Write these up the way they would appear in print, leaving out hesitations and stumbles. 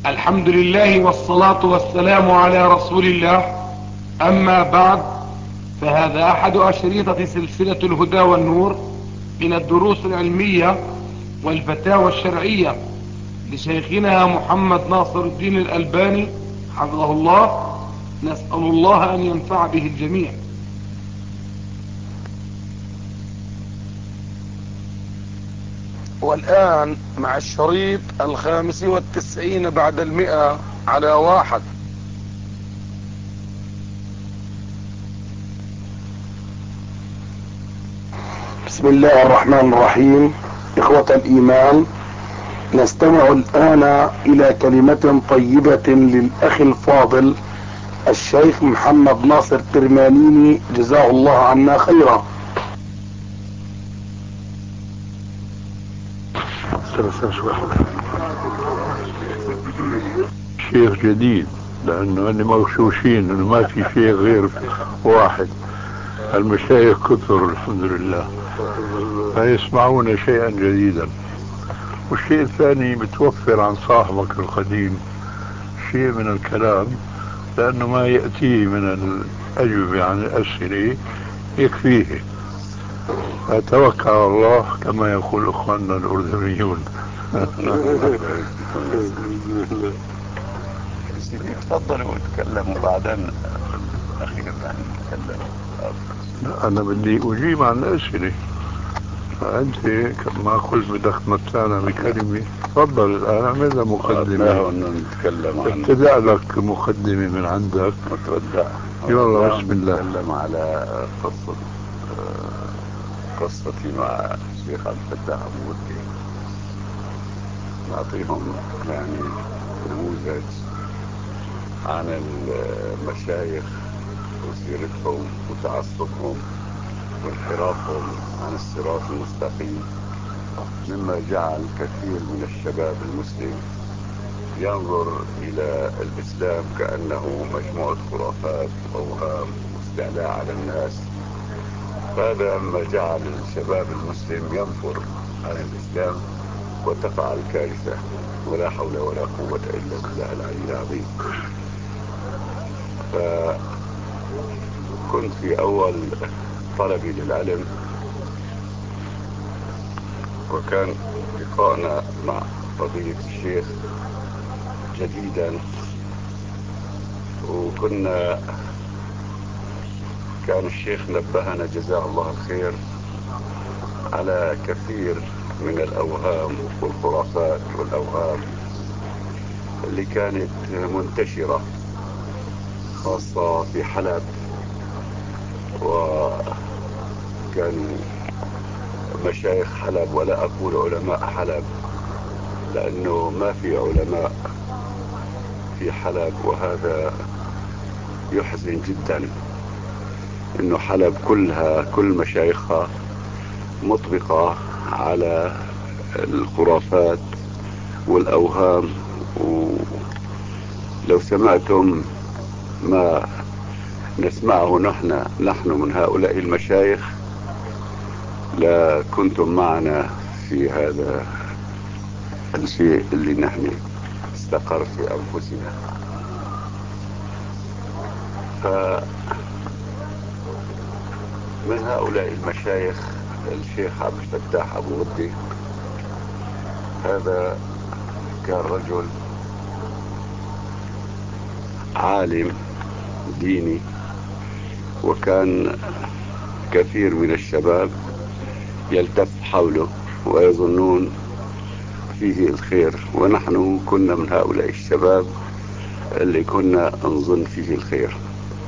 الحمد لله والصلاة والسلام على رسول الله. اما بعد، فهذا احد اشريطة سلسلة الهدى والنور من الدروس العلمية والفتاوى الشرعية لشيخنا محمد ناصر الدين الألباني حفظه الله. نسأل الله ان ينفع به الجميع. والآن مع الشريط 95 بعد 100 على 1. بسم الله الرحمن الرحيم. إخوة الإيمان، نستمع الآن إلى كلمة طيبة للأخ الفاضل الشيخ محمد ناصر الترمانيني، جزاه الله عنا خيرا. شيخ جديد، لانه هن مغشوشين انه ما في شيء غير واحد. المشايخ كثر الحمد لله، فيسمعون شيئا جديدا. والشيء الثاني بتوفر عن صاحبك القديم شيء من الكلام، لانه ما يأتيه من الأجوبة عن الأسئلة يكفيه. فتوكل على الله كما يقول اخواننا الاردنيون. سيدي تفضلوا وتكلموا بعدين اخيرا نتكلم. انا بدي اجيب عن الاسئله، فانت كما قلت بدك تمتعنا بكلمه. تفضل الان اعمل لها مقدمه. نتكلم عن ابتدأ لك مقدمه من عندك. متودع. يلا بسم الله. نتكلم على قصتي مع الشيخ عبد الفتاح أبو ودي. نعطيهم يعني نموذج عن المشايخ وسيرتهم وتعصبهم وانحرافهم عن الصراط المستقيم، مما جعل كثير من الشباب المسلم ينظر إلى الإسلام كأنه مجموعة خرافات وأوهام واستعلاء على الناس. هذا ما جعل الشباب المسلم ينفر عن الإسلام وتقع الكارثة، ولا حول ولا قوة إلا بالله العلي العظيم. فكنت في أول طلبي للعلم، وكان لقاءنا مع فضيلة الشيخ جديدا، كان الشيخ نبهنا جزاه الله الخير على كثير من الأوهام والخرافات والأوهام اللي كانت منتشرة خاصة في حلب. وكانوا مشايخ حلب، ولا أقول علماء حلب لأنه ما في علماء في حلب، وهذا يحزن جدا إنه حلب كل مشايخها مطبقة على الخرافات والأوهام. ولو سمعتم ما نسمعه نحن من هؤلاء المشايخ لكنتم معنا في هذا الشيء اللي نحن استقر في أنفسنا. فمن هؤلاء المشايخ الشيخ عبد الفتاح أبو ودي. هذا كان رجل عالم ديني، وكان كثير من الشباب يلتف حوله ويظنون فيه الخير، ونحن كنا من هؤلاء الشباب اللي كنا نظن فيه الخير.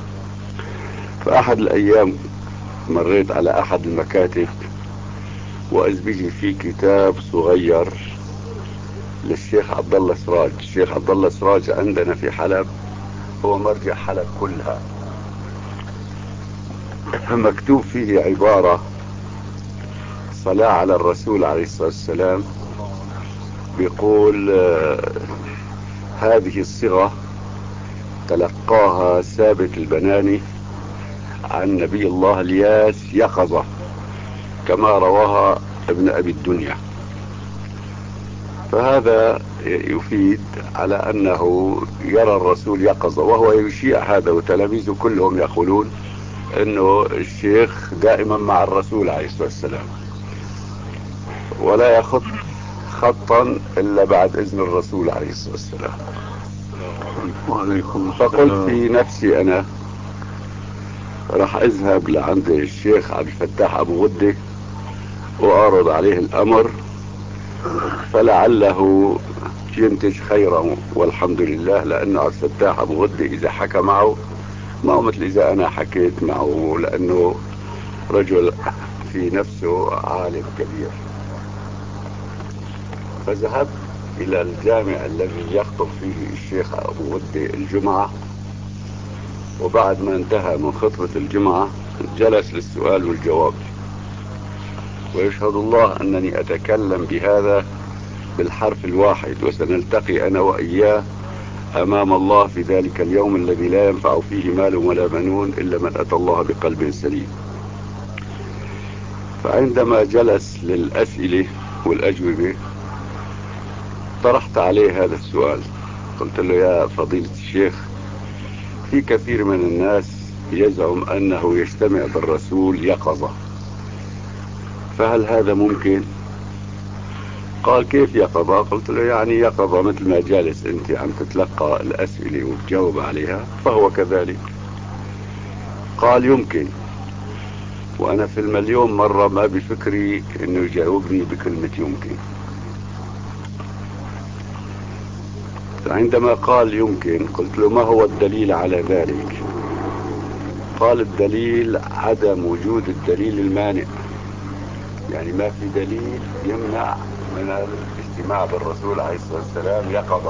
فأحد الأيام مريت على أحد المكاتب، وإذ به في كتاب صغير للشيخ عبد الله سراج. الشيخ عبد الله سراج عندنا في حلب هو مرجع حلب كلها. مكتوب فيه عبارة صلاة على الرسول عليه الصلاة والسلام، بيقول هذه الصيغة تلقاها ثابت البناني عن نبي الله الياس يقظة، كما رواها ابن أبي الدنيا. فهذا يفيد على أنه يرى الرسول يقظة، وهو يشيع هذا، وتلاميذه كلهم يقولون أنه الشيخ دائما مع الرسول عليه الصلاة والسلام، ولا يخط خطا إلا بعد إذن الرسول عليه الصلاة والسلام. وعليكم السلام. فقلت في نفسي أنا راح أذهب لعند الشيخ عبد الفتاح أبو غدة وأعرض عليه الأمر، فلعله ينتج خيرا، والحمد لله، لأنه عبد الفتاح أبو غدة إذا حكى معه ما هو مثل إذا أنا حكيت معه، لأنه رجل في نفسه عالم كبير. فذهبت إلى الجامع الذي يخطب فيه الشيخ أبو غدة الجمعة، وبعد ما انتهى من خطبة الجمعة جلس للسؤال والجواب، ويشهد الله أنني أتكلم بهذا بالحرف الواحد، وسنلتقي أنا وإياه أمام الله في ذلك اليوم الذي لا ينفع فيه مال ولا بنون إلا من أتى الله بقلب سليم. فعندما جلس للأسئلة والأجوبة طرحت عليه هذا السؤال، قلت له: يا فضيلة الشيخ، في كثير من الناس يزعم أنه يجتمع بالرسول يقظة، فهل هذا ممكن؟ قال: كيف يقظة؟ قلت له: يعني يقظة مثل ما جالس أنت عم تتلقى الأسئلة وتجاوب عليها، فهو كذلك. قال: يمكن، وأنا في المليون مرة ما بفكري أنه يجاوبني بكلمة يمكن. عندما قال يمكن قلت له: ما هو الدليل على ذلك؟ قال: الدليل عدم وجود الدليل المانع، يعني ما في دليل يمنع من الاجتماع بالرسول عليه الصلاة والسلام يقظة.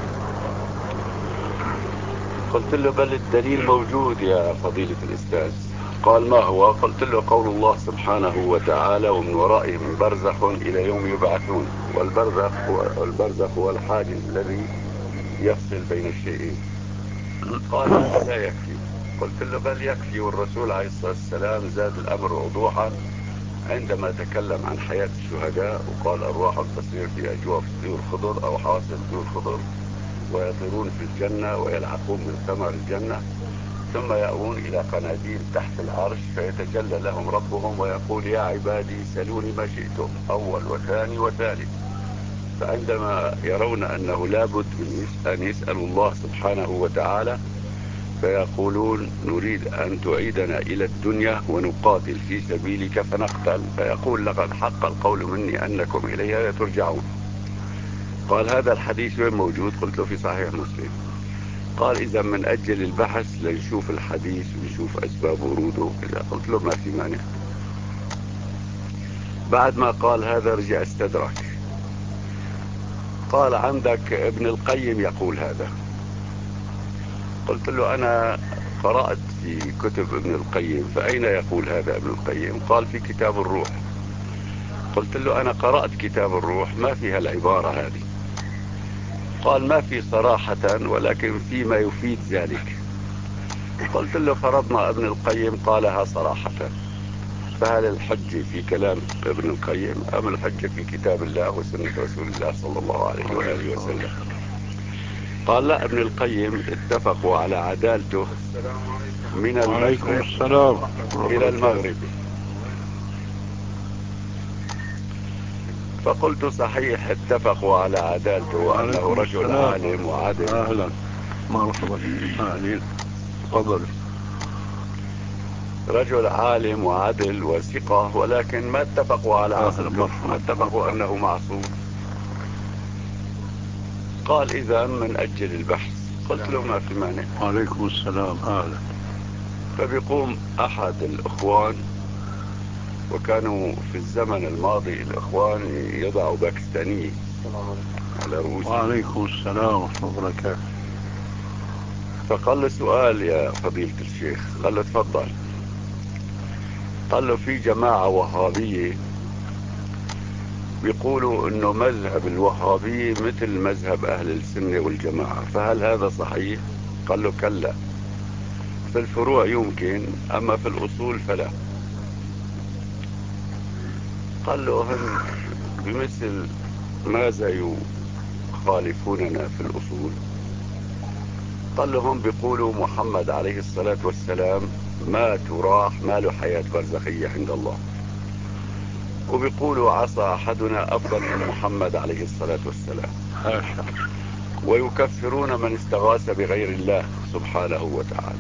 قلت له: بل الدليل موجود يا فضيلة الأستاذ. قال: ما هو؟ قلت له: قول الله سبحانه وتعالى: ومن ورائهم برزخ إلى يوم يبعثون، والبرزخ هو الحاجز الذي يفصل بين الشيئين. قال: هذا لا يكفي. قلت له: بل يكفي، والرسول عليه الصلاة والسلام زاد الأمر وضوحا عندما تكلم عن حياة الشهداء وقال: أرواح تصير في أجواف طيور خضر أو حواصل طيور خضر، ويطيرون في الجنة ويلعقون من ثمر الجنة، ثم يأوون إلى قناديل تحت العرش فيتجلى لهم ربهم ويقول: يا عبادي سلوني ما شئتم، أول وثاني وثالث. فعندما يرون أنه لابد أن يسألوا الله سبحانه وتعالى فيقولون: نريد أن تعيدنا إلى الدنيا ونقاتل في سبيلك فنقتل، فيقول: لقد حق القول مني أنكم إليها ترجعون. قال: هذا الحديث وين موجود؟ قلت له: في صحيح مسلم. قال: إذا من أجل البحث لنشوف الحديث ونشوف أسباب وروده. إذا قلت له: ما في مانع. بعد ما قال هذا رجع استدرك، قال: عندك ابن القيم يقول هذا. قلت له: أنا قرأت في كتب ابن القيم، فأين يقول هذا ابن القيم؟ قال: في كتاب الروح. قلت له: أنا قرأت كتاب الروح ما فيها العبارة هذه. قال: ما في صراحة، ولكن فيما يفيد ذلك. قلت له: فرضنا ابن القيم قالها صراحة، فهل الحجة في كلام ابن القيم أم الحجة في كتاب الله وسنة رسول الله صلى الله عليه وآله وسلم؟ قال: لا، ابن القيم اتفقوا على عدالته من المشرق إلى المغرب. فقلت: صحيح، اتفقوا على عدالته وأنه رجل عالم وعدل. أهلا، مرحبا، أهلين، تفضل. رجل عالم وعدل وثقة، ولكن ما اتفقوا على عصمته، ما اتفقوا أنه معصوم. قال: إذا من أجل البحث. قلت له: ما في مانع. وعليكم السلام، أهلا. فبيقوم أحد الإخوان، وكانوا في الزمن الماضي الإخوان يضعوا باكستانية على رؤوسهم. وعليكم السلام ورحمة الله وبركاته. فقال له: سؤال يا فضيلة الشيخ. قال له: تفضل. قال له: في جماعة وهابية بيقولوا انه مذهب الوهابية مثل مذهب اهل السنة والجماعة، فهل هذا صحيح؟ قال له: كلا، في الفروع يمكن، اما في الاصول فلا. قال له: هم بمثل ماذا يخالفوننا في الأصول؟ قال لهم بيقولوا محمد عليه الصلاة والسلام مات وراح، ما له حياة برزخية عند الله. وبيقولوا عصى أحدنا أفضل من محمد عليه الصلاة والسلام. ويكفرون من استغاث بغير الله سبحانه وتعالى.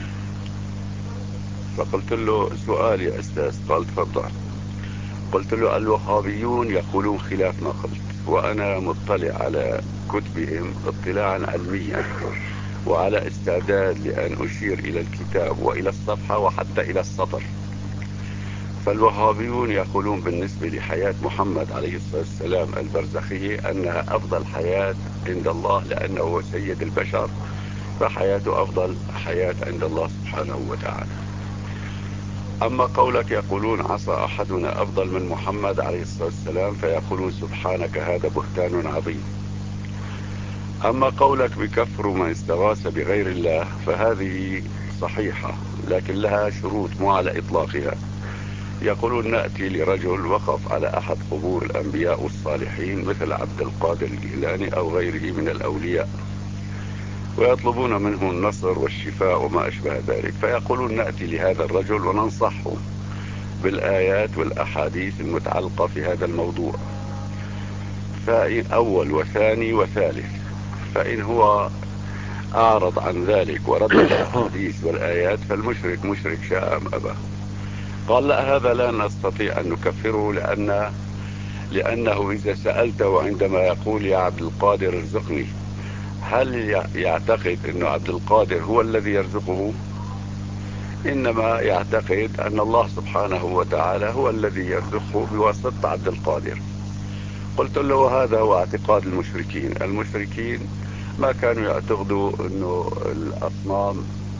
فقلت له سؤال يا أستاذ. قال تفضل. قلت له الوهابيون يقولون خلاف ما قلت، وأنا مطلع على كتبهم اطلاعا علميا وعلى استعداد لأن أشير إلى الكتاب وإلى الصفحة وحتى إلى السطر. فالوهابيون يقولون بالنسبة لحياة محمد عليه الصلاة والسلام البرزخية أنها أفضل حياة عند الله، لأنه هو سيد البشر، فحياته أفضل حياة عند الله سبحانه وتعالى. أما قولك يقولون عصى أحدنا أفضل من محمد عليه الصلاة والسلام، فيقولون سبحانك هذا بهتان عظيم. أما قولك بكفر من استغاث بغير الله، فهذه صحيحة لكن لها شروط مو على إطلاقها. يقولون نأتي لرجل وقف على أحد قبور الأنبياء والصالحين مثل عبد القادر الجيلاني أو غيره من الأولياء، ويطلبون منه النصر والشفاء وما أشبه ذلك، فيقولون نأتي لهذا الرجل وننصحه بالآيات والأحاديث المتعلقة في هذا الموضوع، فإن أول وثاني وثالث، فإن هو أعرض عن ذلك ورد الأحاديث والآيات فالمشرك مشرك شاء أم أبى. قال لا، هذا لا نستطيع أن نكفره، لأنه إذا سألته عندما يقول يا عبد القادر ارزقني، هل يعتقد أن عبد القادر هو الذي يرزقه؟ إنما يعتقد أن الله سبحانه وتعالى هو الذي يرزقه بواسطة عبد القادر. قلت له هذا هو اعتقاد المشركين. المشركين ما كانوا يعتقدوا أنه الأصنام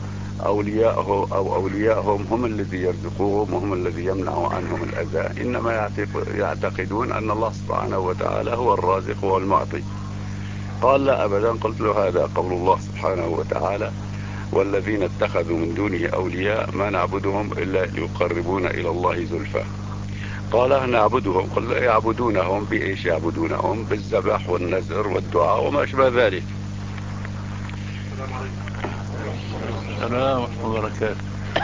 أولياءهم هم الذي يرزقوهم وهم الذي يمنعوا عنهم الأذى، إنما يعتقدون أن الله سبحانه وتعالى هو الرازق والمعطي. قال لا أبدا. قلت له هذا قول الله سبحانه وتعالى والذين اتخذوا من دونه أولياء ما نعبدهم إلا ليقربونا إلى الله زلفى. قال نعبدهم. قل لا، يعبدونهم بإيش؟ يعبدونهم بالذبح والنذر والدعاء وما أشبه ذلك. السلام ورحمة الله وبركاته.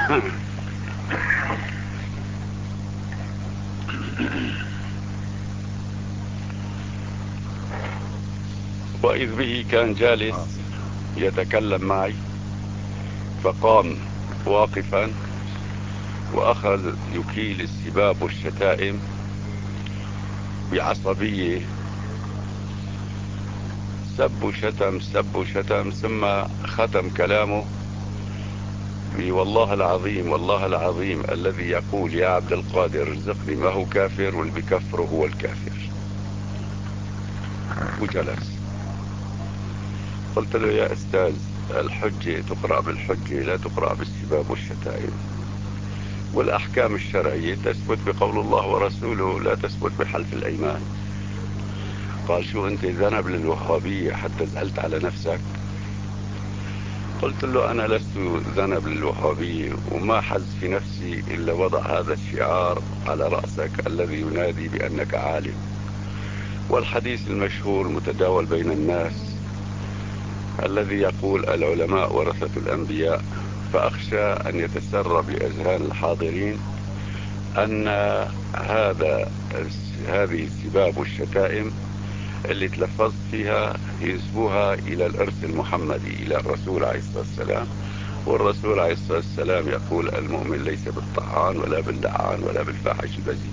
وإذ به كان جالس يتكلم معي، فقام واقفا وأخذ يكيل السباب والشتائم بعصبية، سب وشتم، ثم ختم كلامه والله العظيم والله العظيم الذي يقول يا عبد القادر ارزقني ما هو كافر، واللي بكفره هو الكافر. وجلس. قلت له يا أستاذ، الحجة تقرأ بالحجة لا تقرأ بالسباب والشتائم، والأحكام الشرعية تثبت بقول الله ورسوله لا تثبت بحلف الأيمان. قال شو أنت ذنب للوهابية حتى زعلت على نفسك؟ قلت له أنا لست ذنب للوهابية، وما حز في نفسي إلا وضع هذا الشعار على رأسك الذي ينادي بأنك عالم. والحديث المشهور المتداول بين الناس الذي يقول العلماء ورثة الأنبياء، فأخشى أن يتسرب بأذهان الحاضرين أن هذه السباب والشتائم اللي تلفظت فيها ينسبوها إلى الإرث المحمدي، إلى الرسول عليه الصلاة والسلام، والرسول عليه الصلاة والسلام يقول المؤمن ليس بالطعان ولا باللعان ولا بالفاحش البذيء.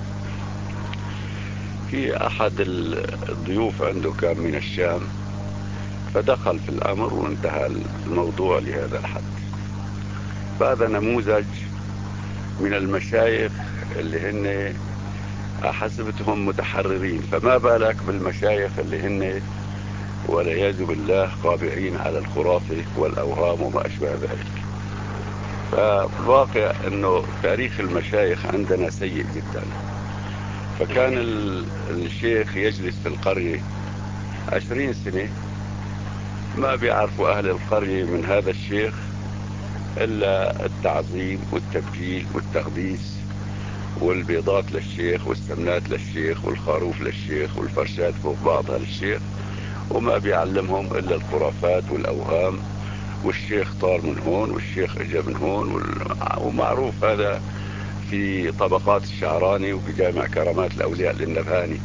في أحد الضيوف عنده كان من الشام، فدخل في الأمر وانتهى الموضوع لهذا الحد. فهذا نموذج من المشايخ اللي هن حسبتهم متحررين، فما بالك بالمشايخ اللي هن والعياذ بالله قابعين على الخرافة والأوهام وما أشبه ذلك. فالواقع أنه تاريخ المشايخ عندنا سيء جدا. فكان الشيخ يجلس في القرية 20 سنة، ما بيعرفوا أهل القرية من هذا الشيخ إلا التعظيم والتبجيل والتقديس والبيضات للشيخ والسمنات للشيخ والخروف للشيخ والفرشات فوق بعضها للشيخ، وما بيعلمهم إلا الخرافات والأوهام، والشيخ طار من هون والشيخ اجى من هون ومعروف هذا في طبقات الشعراني وفي جامع كرامات الأولياء للنبهاني.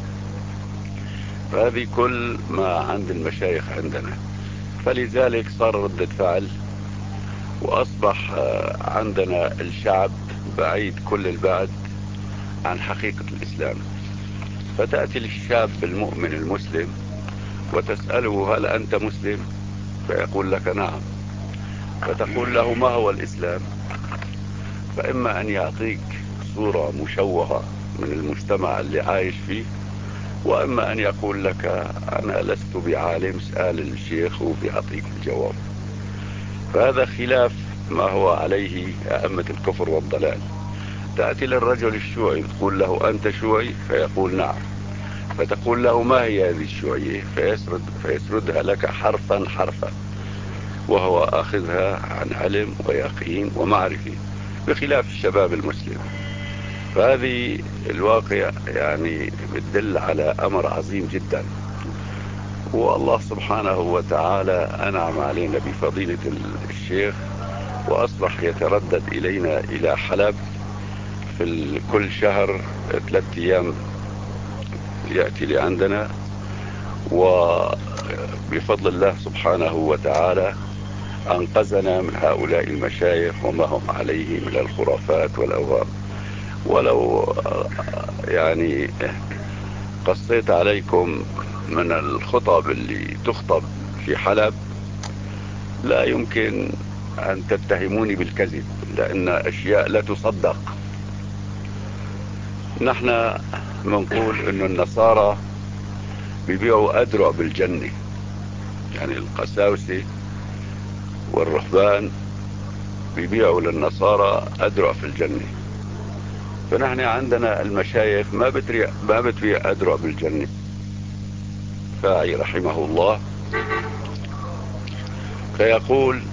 فهذه كل ما عند المشايخ عندنا، فلذلك صار ردة فعل، وأصبح عندنا الشعب بعيد كل البعد عن حقيقة الإسلام. فتأتي للشاب المؤمن المسلم وتسأله هل أنت مسلم؟ فيقول لك نعم. فتقول له ما هو الإسلام؟ فإما أن يعطيك صورة مشوهة من المجتمع اللي عايش فيه، وإما أن يقول لك أنا لست بعالم، اسأل الشيخ وبيعطيك الجواب. فهذا خلاف ما هو عليه أئمة الكفر والضلال. تأتي للرجل الشيوعي تقول له أنت شيوعي؟ فيقول نعم. فتقول له ما هي هذه الشيوعية؟ فيسردها لك حرفا حرفا، وهو أخذها عن علم ويقين ومعرفة، بخلاف الشباب المسلم. فهذه الواقع يعني بتدل على أمر عظيم جدا. والله سبحانه وتعالى أنعم علينا بفضيلة الشيخ، وأصبح يتردد إلينا إلى حلب في كل شهر 3 أيام يأتي لعندنا، وبفضل الله سبحانه وتعالى أنقذنا من هؤلاء المشايخ وما هم عليه من الخرافات والأوهام. ولو يعني قصيت عليكم من الخطب اللي تخطب في حلب لا يمكن أن تتهموني بالكذب، لأن أشياء لا تصدق. نحن منقول أن النصارى بيبيعوا أدرع بالجنة، يعني القساوسة والرهبان بيبيعوا للنصارى أدرع في الجنة. فنحن عندنا المشايخ ما بتبيع أدرع بالجنة. فاعي رحمه الله فيقول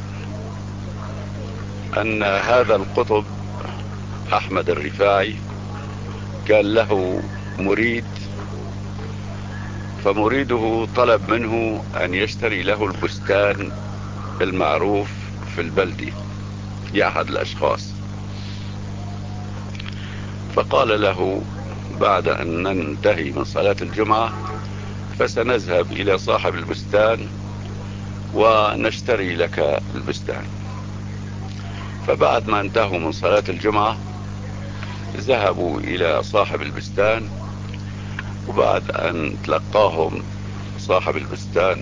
أن هذا القطب أحمد الرفاعي كان له مريد، فمريده طلب منه أن يشتري له البستان المعروف في البلدة لأحد الأشخاص. فقال له بعد أن ننتهي من صلاة الجمعة فسنذهب إلى صاحب البستان ونشتري لك البستان. فبعد ما انتهوا من صلاة الجمعة ذهبوا إلى صاحب البستان، وبعد أن تلقاهم صاحب البستان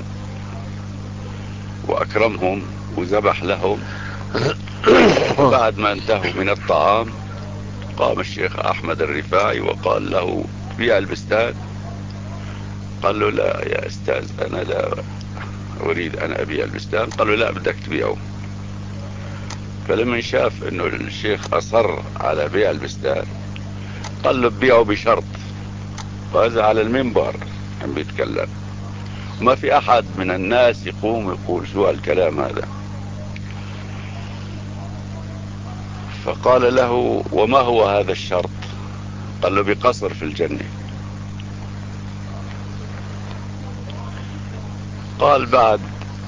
وأكرمهم وذبح لهم، بعد ما انتهوا من الطعام قام الشيخ أحمد الرفاعي وقال له بيع البستان. قال له لا يا أستاذ أنا لا أريد أن أبيع البستان. قال له لا بدك تبيعه. فلما شاف أنه الشيخ أصر على بيع البستان قال له بيعه بشرط، وهذا على المنبر عم بيتكلم، ما في أحد من الناس يقوم يقول شو الكلام هذا. فقال له وما هو هذا الشرط؟ قال له بقصر في الجنة. قال بعد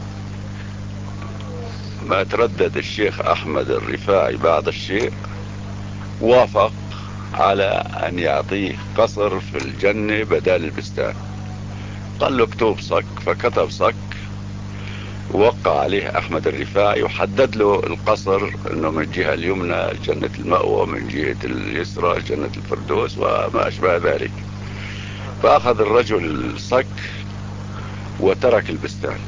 ما تردد الشيخ أحمد الرفاعي بعض الشيء وافق على أن يعطيه قصر في الجنة بدل البستان. قال له اكتب صك، فكتب صك ووقع عليه أحمد الرفاعي وحدد له القصر أنه من الجهة اليمنى جنة المأوى، من جهة اليسرى جنة الفردوس وما أشبه ذلك. فأخذ الرجل الصك وترك البستان.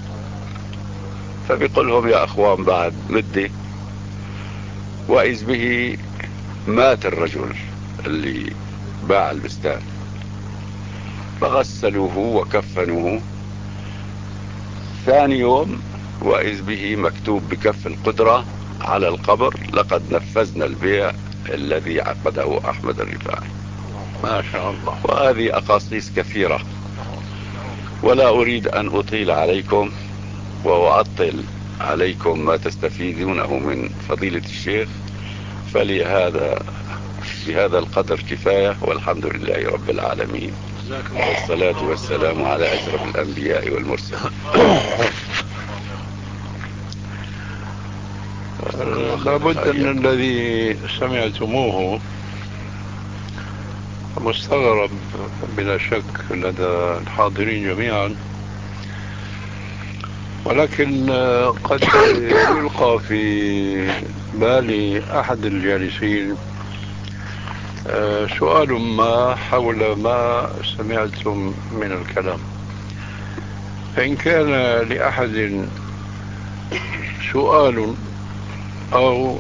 فبيقول لهم يا أخوان بعد مدة وإذ به مات الرجل اللي باع البستان، فغسلوه وكفنوه. ثاني يوم وإذ به مكتوب بكف القدرة على القبر لقد نفذنا البيع الذي عقده أحمد الرفاعي. ما شاء الله. وهذه أقاصيص كثيرة، ولا أريد أن أطيل عليكم وأعطل عليكم ما تستفيدونه من فضيلة الشيخ. فلهذا بهذا القدر كفاية، والحمد لله رب العالمين. والصلاة والسلام على أشرف الأنبياء والمرسلين. لابد أن الذي سمعتموه مستغرب بلا شك لدى الحاضرين جميعا، ولكن قد يلقى في بال أحد الجالسين سؤال ما حول ما سمعتم من الكلام. فإن كان لأحد سؤال أو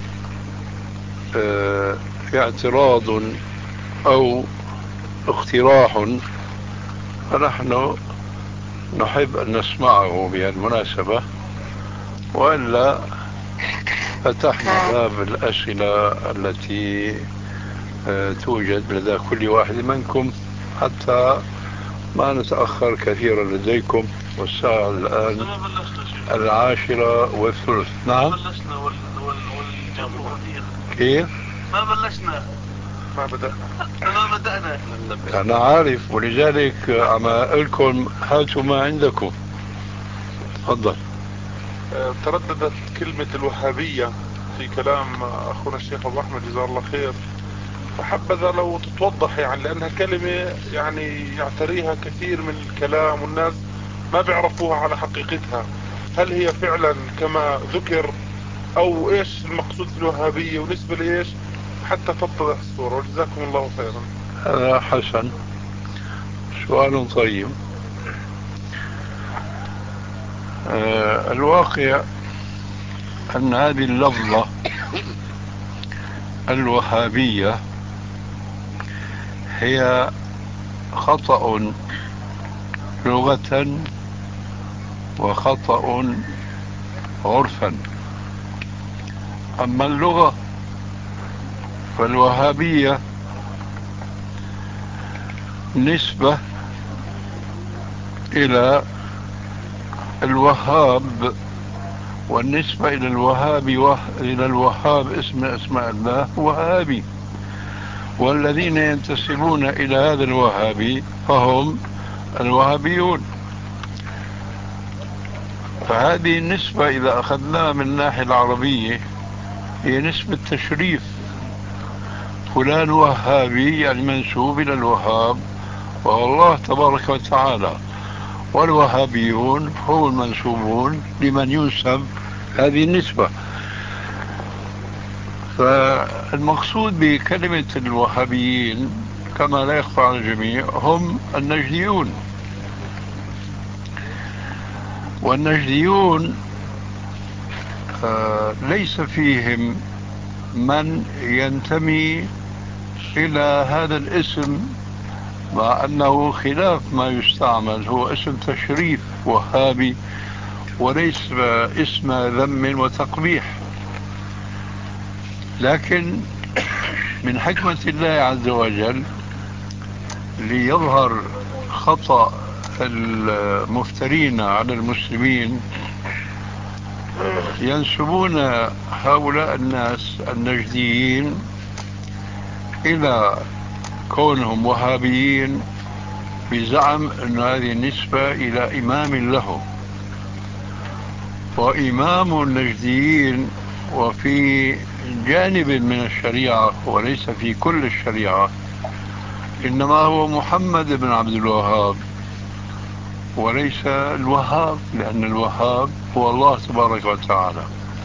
اعتراض أو اقتراح فنحن نحب أن نسمعه بهالمناسبة، وإلا فتحنا باب الأسئلة التي توجد لدى كل واحد منكم حتى ما نتأخر كثيرا لديكم، والساعة الآن 10:03. نعم. بلشنا والجو كيف؟ ما بلشنا، ما بدأنا. أنا عارف، ولذلك عم أقول لكم هاتوا ما عندكم. تفضل. ترددت كلمة الوهابية في كلام أخونا الشيخ أبو أحمد جزاه الله خير، فحبذا لو تتوضح يعني، لأنها كلمة يعني يعتريها كثير من الكلام والناس ما بيعرفوها على حقيقتها. هل هي فعلا كما ذكر، أو إيش المقصود في الوهابية ونسبة لإيش، حتى تتضح الصورة. وجزاكم الله خيرا. هذا حسن، سؤال طيب. الواقع أن هذه اللفظة الوهابية هي خطأ لغة وخطأ عرفا. أما اللغة فالوهابية نسبة إلى الوهاب، والنسبة إلى الوهاب إلى الوهاب اسم أسماء الله وهابي، والذين ينتسبون إلى هذا الوهابي فهم الوهابيون. فهذه النسبة إذا أخذناها من الناحية العربية هي نسبة تشريف. فلان وهابي يعني منسوب إلى الوهاب وهو الله تبارك وتعالى، والوهابيون هم المنسوبون لمن ينسب هذه النسبة. فالمقصود بكلمة الوهابيين كما لا يخفى على الجميع هم النجديون. والنجديون ليس فيهم من ينتمي إلى هذا الاسم، مع أنه خلاف ما يستعمل، هو اسم تشريف وهابي وليس اسم ذم وتقبيح. لكن من حكمة الله عز وجل ليظهر خطأ المفترين على المسلمين ينسبون هؤلاء الناس النجديين إلى كونهم وهابيين بزعم أن هذه النسبة إلى إمام لهم. وإمام النجديين وفي جانب من الشريعة وليس في كل الشريعة إنما هو محمد بن عبد الوهاب وليس الوهاب، لأن الوهاب هو الله تبارك وتعالى.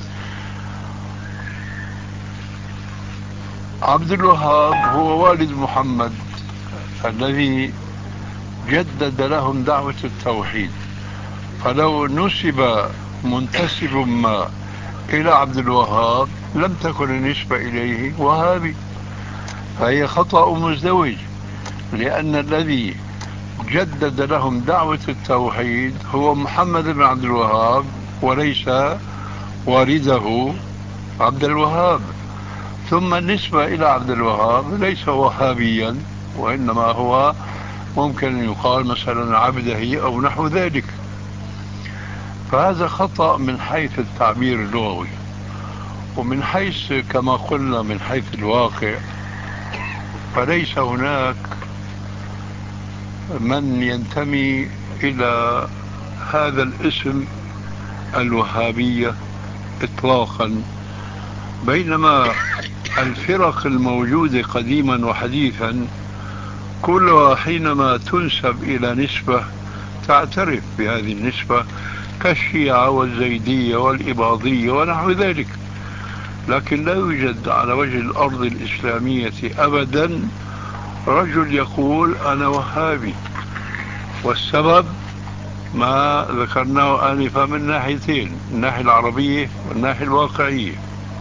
عبد الوهاب هو والد محمد الذي جدد لهم دعوة التوحيد. فلو نسب منتسب ما إلى عبد الوهاب لم تكن النسبة إليه وهابي، فهي خطأ مزدوج، لأن الذي جدد لهم دعوة التوحيد هو محمد بن عبد الوهاب وليس والده عبد الوهاب. ثم النسبة إلى عبد الوهاب ليس وهابيا، وإنما هو ممكن أن يقال مثلا عبده أو نحو ذلك. فهذا خطأ من حيث التعبير اللغوي، ومن حيث كما قلنا من حيث الواقع فليس هناك من ينتمي إلى هذا الاسم الوهابية إطلاقا، بينما الفرق الموجودة قديما وحديثا كلها حينما تنسب إلى نسبة تعترف بهذه النسبة، كالشيعة والزيدية والإباضية ونحو ذلك. لكن لا يوجد على وجه الأرض الإسلامية أبدا رجل يقول أنا وهابي، والسبب ما ذكرناه آنفا من ناحيتين، الناحية العربية والناحية الواقعية.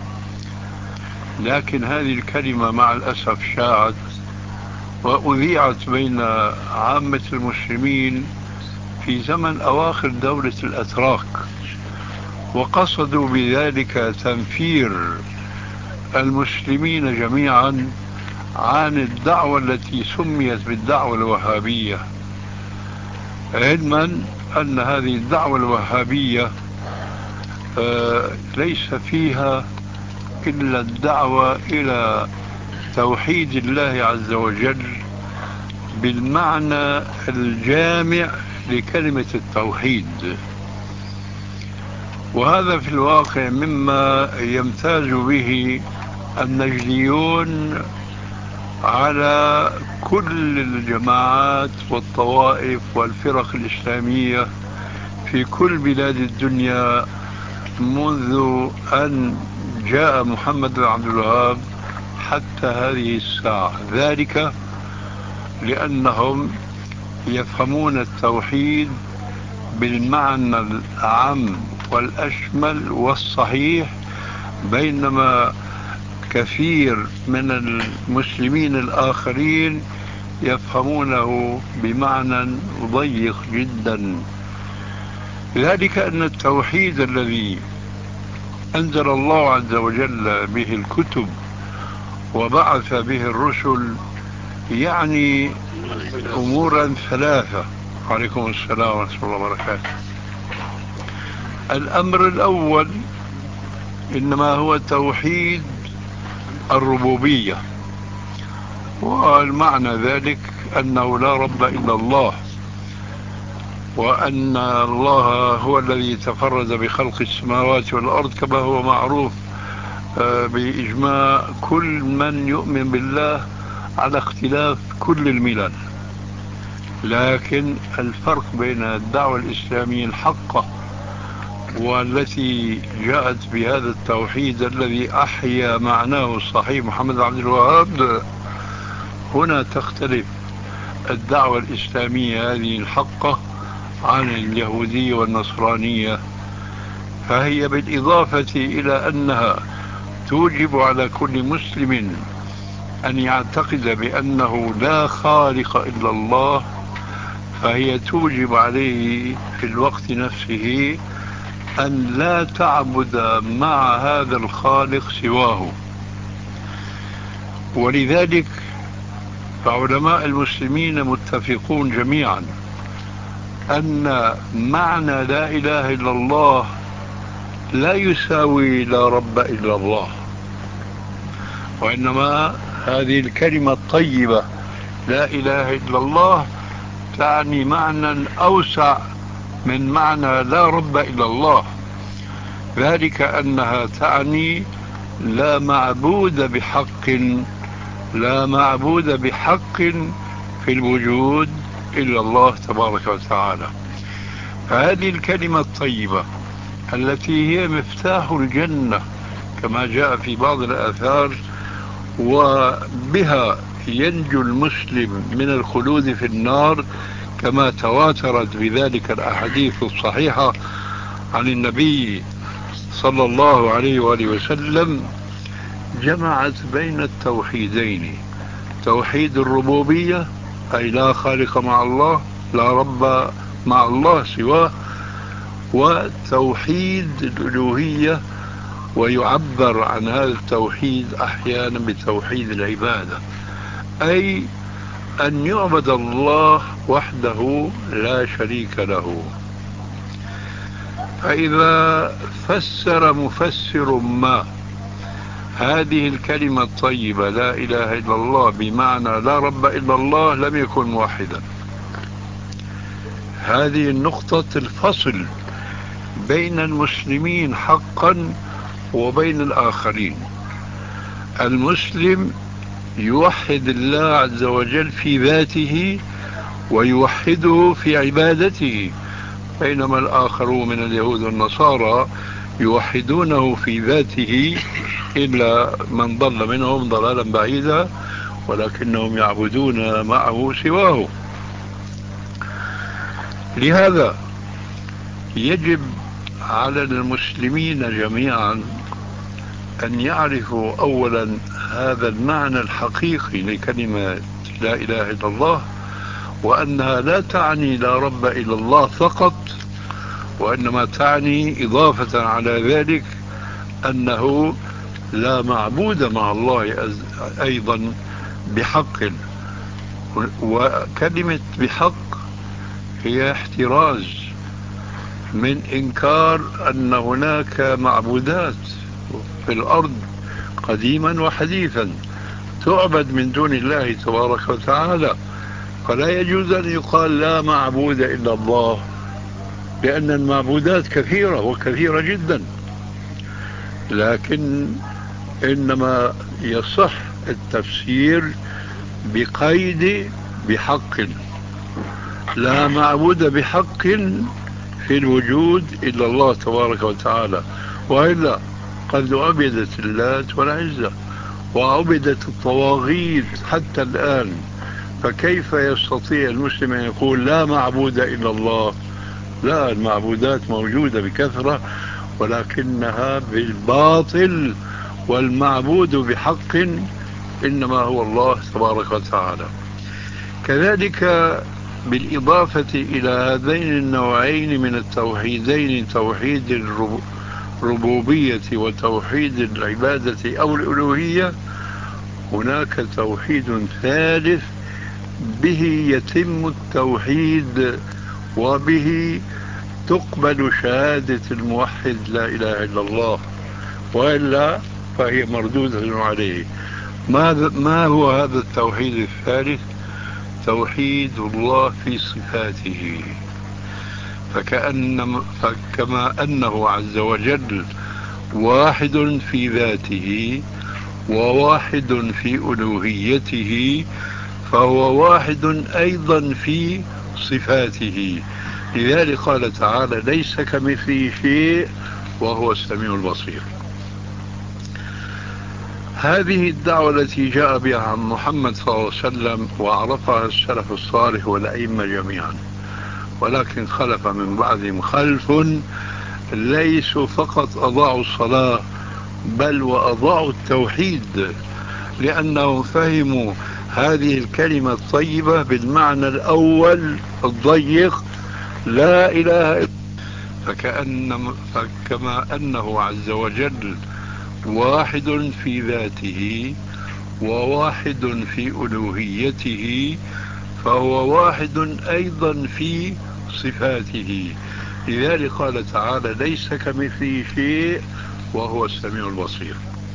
لكن هذه الكلمة مع الأسف شاعت وأذيعت بين عامة المسلمين في زمن أواخر دولة الأتراك، وقصدوا بذلك تنفير المسلمين جميعا عن الدعوة التي سميت بالدعوة الوهابية، علما أن هذه الدعوة الوهابية ليس فيها إلا الدعوة إلى توحيد الله عز وجل بالمعنى الجامع لكلمة التوحيد. وهذا في الواقع مما يمتاز به النجديون على كل الجماعات والطوائف والفرق الإسلامية في كل بلاد الدنيا منذ أن جاء محمد بن عبد الوهاب حتى هذه الساعة، ذلك لأنهم يفهمون التوحيد بالمعنى الأعم والأشمل والصحيح، بينما كثير من المسلمين الآخرين يفهمونه بمعنى ضيق جدا. ذلك أن التوحيد الذي أنزل الله عز وجل به الكتب وبعث به الرسل يعني أمورا ثلاثة. عليكم السلام ورحمة الله وبركاته. الأمر الأول إنما هو توحيد الربوبية، والمعنى ذلك أنه لا رب إلا الله، وأن الله هو الذي تفرد بخلق السماوات والأرض كما هو معروف بإجماع كل من يؤمن بالله على اختلاف كل الملل. لكن الفرق بين الدعوة الإسلامية الحقة والتي جاءت بهذا التوحيد الذي أحيا معناه الصحيح محمد عبد الوهاب، هنا تختلف الدعوة الإسلامية هذه الحقة عن اليهودية والنصرانية. فهي بالإضافة إلى أنها توجب على كل مسلم أن يعتقد بأنه لا خالق إلا الله، فهي توجب عليه في الوقت نفسه أن لا تعبد مع هذا الخالق سواه. ولذلك فعلماء المسلمين متفقون جميعا أن معنى لا إله إلا الله لا يساوي لا رب إلا الله، وإنما هذه الكلمة الطيبة لا إله إلا الله تعني معنى أوسع من معنى لا رب إلا الله، ذلك أنها تعني لا معبود بحق في الوجود إلا الله تبارك وتعالى. فهذه الكلمة الطيبة التي هي مفتاح الجنة كما جاء في بعض الآثار، وبها ينجو المسلم من الخلود في النار كما تواترت بذلك الأحاديث الصحيحة عن النبي صلى الله عليه وآله وسلم، جمعت بين التوحيدين: توحيد الربوبية أي لا خالق مع الله، لا رب مع الله سواه، وتوحيد الألوهية، ويعبر عن هذا التوحيد أحيانا بتوحيد العبادة، أي أن يعبد الله وحده لا شريك له. فإذا فسر مفسر ما هذه الكلمة الطيبة لا إله إلا الله بمعنى لا رب إلا الله لم يكن موحدا، هذه النقطة الفصل بين المسلمين حقا وبين الآخرين. المسلم يوحد الله عز وجل في ذاته ويوحده في عبادته، بينما الآخرون من اليهود والنصارى يوحدونه في ذاته إلا من ضل منهم ضلالا بعيدا، ولكنهم يعبدون معه سواه. لهذا يجب على المسلمين جميعا أن يعرفوا أولا هذا المعنى الحقيقي لكلمة لا إله إلا الله، وأنها لا تعني لا رب إلا الله فقط، وإنما تعني إضافة على ذلك أنه لا معبود مع الله أيضا بحق. وكلمة بحق هي احتراز من إنكار أن هناك معبودات في الأرض قديما وحديثا تعبد من دون الله تبارك وتعالى، فلا يجوز أن يقال لا معبود إلا الله، لأن المعبودات كثيرة وكثيرة جدا. لكن إنما يصح التفسير بقيد بحق، لا معبود بحق في الوجود إلا الله تبارك وتعالى، وإلا قد عبدت اللات والعزى وعبدت الطواغيت حتى الآن، فكيف يستطيع المسلم أن يقول لا معبود إلا الله؟ لا، المعبودات موجودة بكثرة ولكنها بالباطل، والمعبود بحق إنما هو الله تبارك وتعالى. كذلك بالإضافة إلى هذين النوعين من التوحيدين، توحيد الربوبية وتوحيد العبادة أو الألوهية، هناك توحيد ثالث به يتم التوحيد وبه تقبل شهادة الموحد لا إله إلا الله، وإلا فهي مردودة عليه. ما هو هذا التوحيد الثالث؟ توحيد الله في صفاته، فكما أنه عز وجل واحد في ذاته وواحد في ألوهيته، فهو واحد أيضا في صفاته. لذلك قال تعالى ليس كمثله شيء وهو السميع البصير. هذه الدعوة التي جاء بها محمد صلى الله عليه وسلم وعرفها السلف الصالح والأئمة جميعا، ولكن خلف من بعدهم خلف ليسوا فقط أضاعوا الصلاة بل وأضاعوا التوحيد، لأنهم فهموا هذه الكلمة الطيبة بالمعنى الأول الضيق لا إله إلا، فكما أنه عز وجل واحد في ذاته وواحد في ألوهيته، فهو واحد أيضا في صفاته. لذلك قال تعالى ليس كمثله شيء وهو السميع البصير.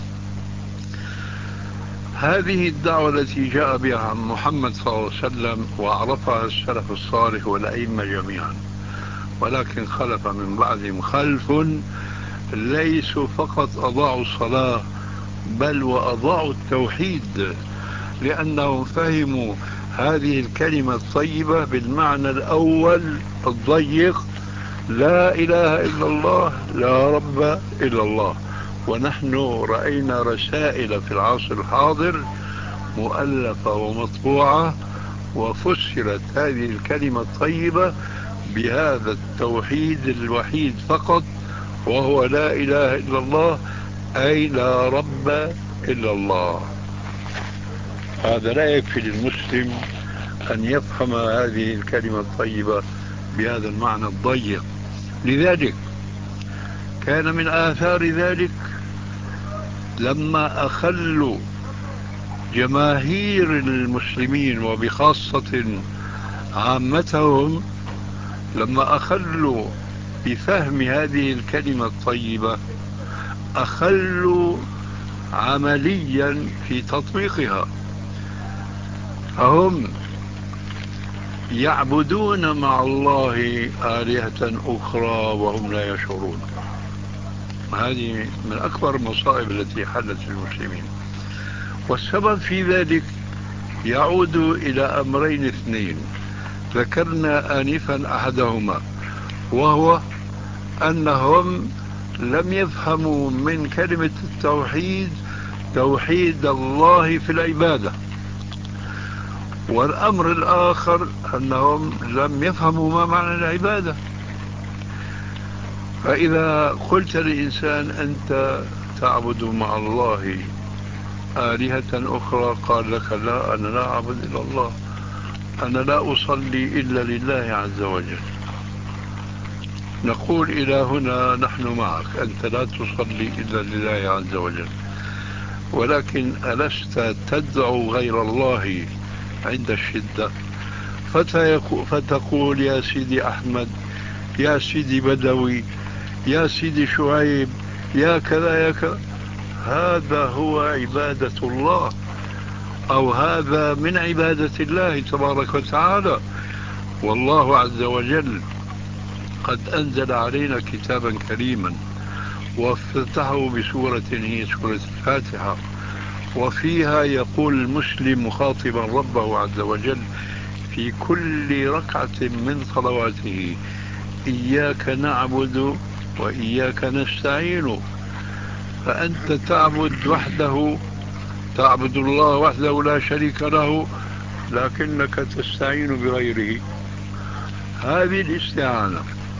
هذه الدعوة التي جاء بها محمد صلى الله عليه وسلم وعرفها السلف الصالح والأئمة جميعا، ولكن خلف من بعدهم خلف ليسوا فقط أضاعوا الصلاة بل وأضاعوا التوحيد، لأنهم فهموا هذه الكلمة الطيبة بالمعنى الأول الضيق لا إله إلا الله لا رب إلا الله. ونحن رأينا رسائل في العصر الحاضر مؤلفة ومطبوعة وفسرت هذه الكلمة الطيبة بهذا التوحيد الوحيد فقط، وهو لا إله إلا الله، أي لا رب إلا الله. هذا لا يكفي للمسلم أن يفهم هذه الكلمة الطيبة بهذا المعنى الضيق. لذلك كان من آثار ذلك لما أخلوا جماهير المسلمين وبخاصة عامتهم، لما أخلوا بفهم هذه الكلمة الطيبة أخلوا عمليا في تطبيقها، فهم يعبدون مع الله آلهة أخرى وهم لا يشعرون. هذه من أكبر المصائب التي حلت المسلمين. والسبب في ذلك يعود إلى أمرين اثنين ذكرنا آنفا أحدهما، وهو أنهم لم يفهموا من كلمة التوحيد توحيد الله في العبادة. والأمر الآخر أنهم لم يفهموا ما معنى العبادة. فإذا قلت لإنسان أنت تعبد مع الله آلهة أخرى قال لك لا، أنا لا أعبد إلا الله، أنا لا أصلي إلا لله عز وجل. نقول إلى هنا نحن معك، أنت لا تصلي إلا لله عز وجل، ولكن ألست تدعو غير الله عند الشدة؟ فتقول يا سيدي أحمد، يا سيدي بدوي، يا سيدي شعيب، يا كذا يا كذا. هذا هو عبادة الله، أو هذا من عبادة الله تبارك وتعالى. والله عز وجل قد أنزل علينا كتابا كريما وافتتحه بسورة هي سورة الفاتحة، وفيها يقول المسلم مخاطبا ربه عز وجل في كل ركعة من صلواته: إياك نعبد وإياك نستعين. فأنت تعبد وحده، تعبد الله وحده لا شريك له، لكنك تستعين بغيره. هذه الاستعانة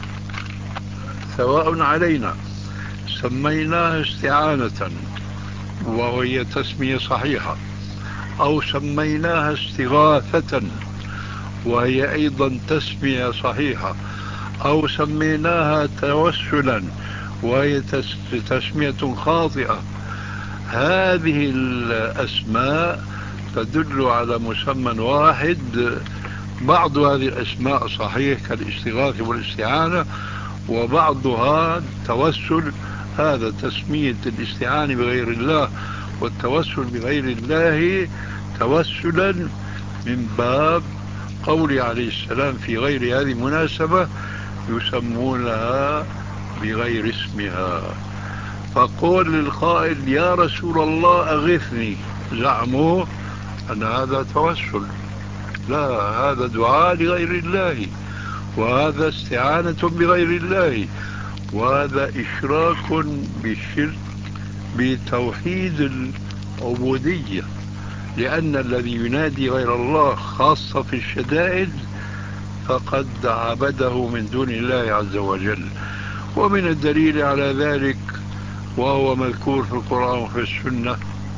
سواء علينا سميناها استعانة وهي تسمية صحيحة، أو سميناها استغاثة وهي أيضا تسمية صحيحة، أو سميناها توسلا وهي تسمية خاطئة. هذه الأسماء تدل على مسمى واحد. بعض هذه الأسماء صحيح كالاستغاثة والاستعانة، وبعضها توسل، هذا تسمية الاستعانة بغير الله والتوسل بغير الله توسلا من باب قول عليه السلام في غير هذه المناسبة: يسمونها بغير اسمها. فقول للقائل يا رسول الله أغثني، زعموا أن هذا توسل. لا، هذا دعاء لغير الله، وهذا استعانة بغير الله، وهذا إشراك بالشرك بتوحيد العبودية. لأن الذي ينادي غير الله خاصة في الشدائد فقد عبده من دون الله عز وجل. ومن الدليل على ذلك، وهو مذكور في القرآن وفي السنة،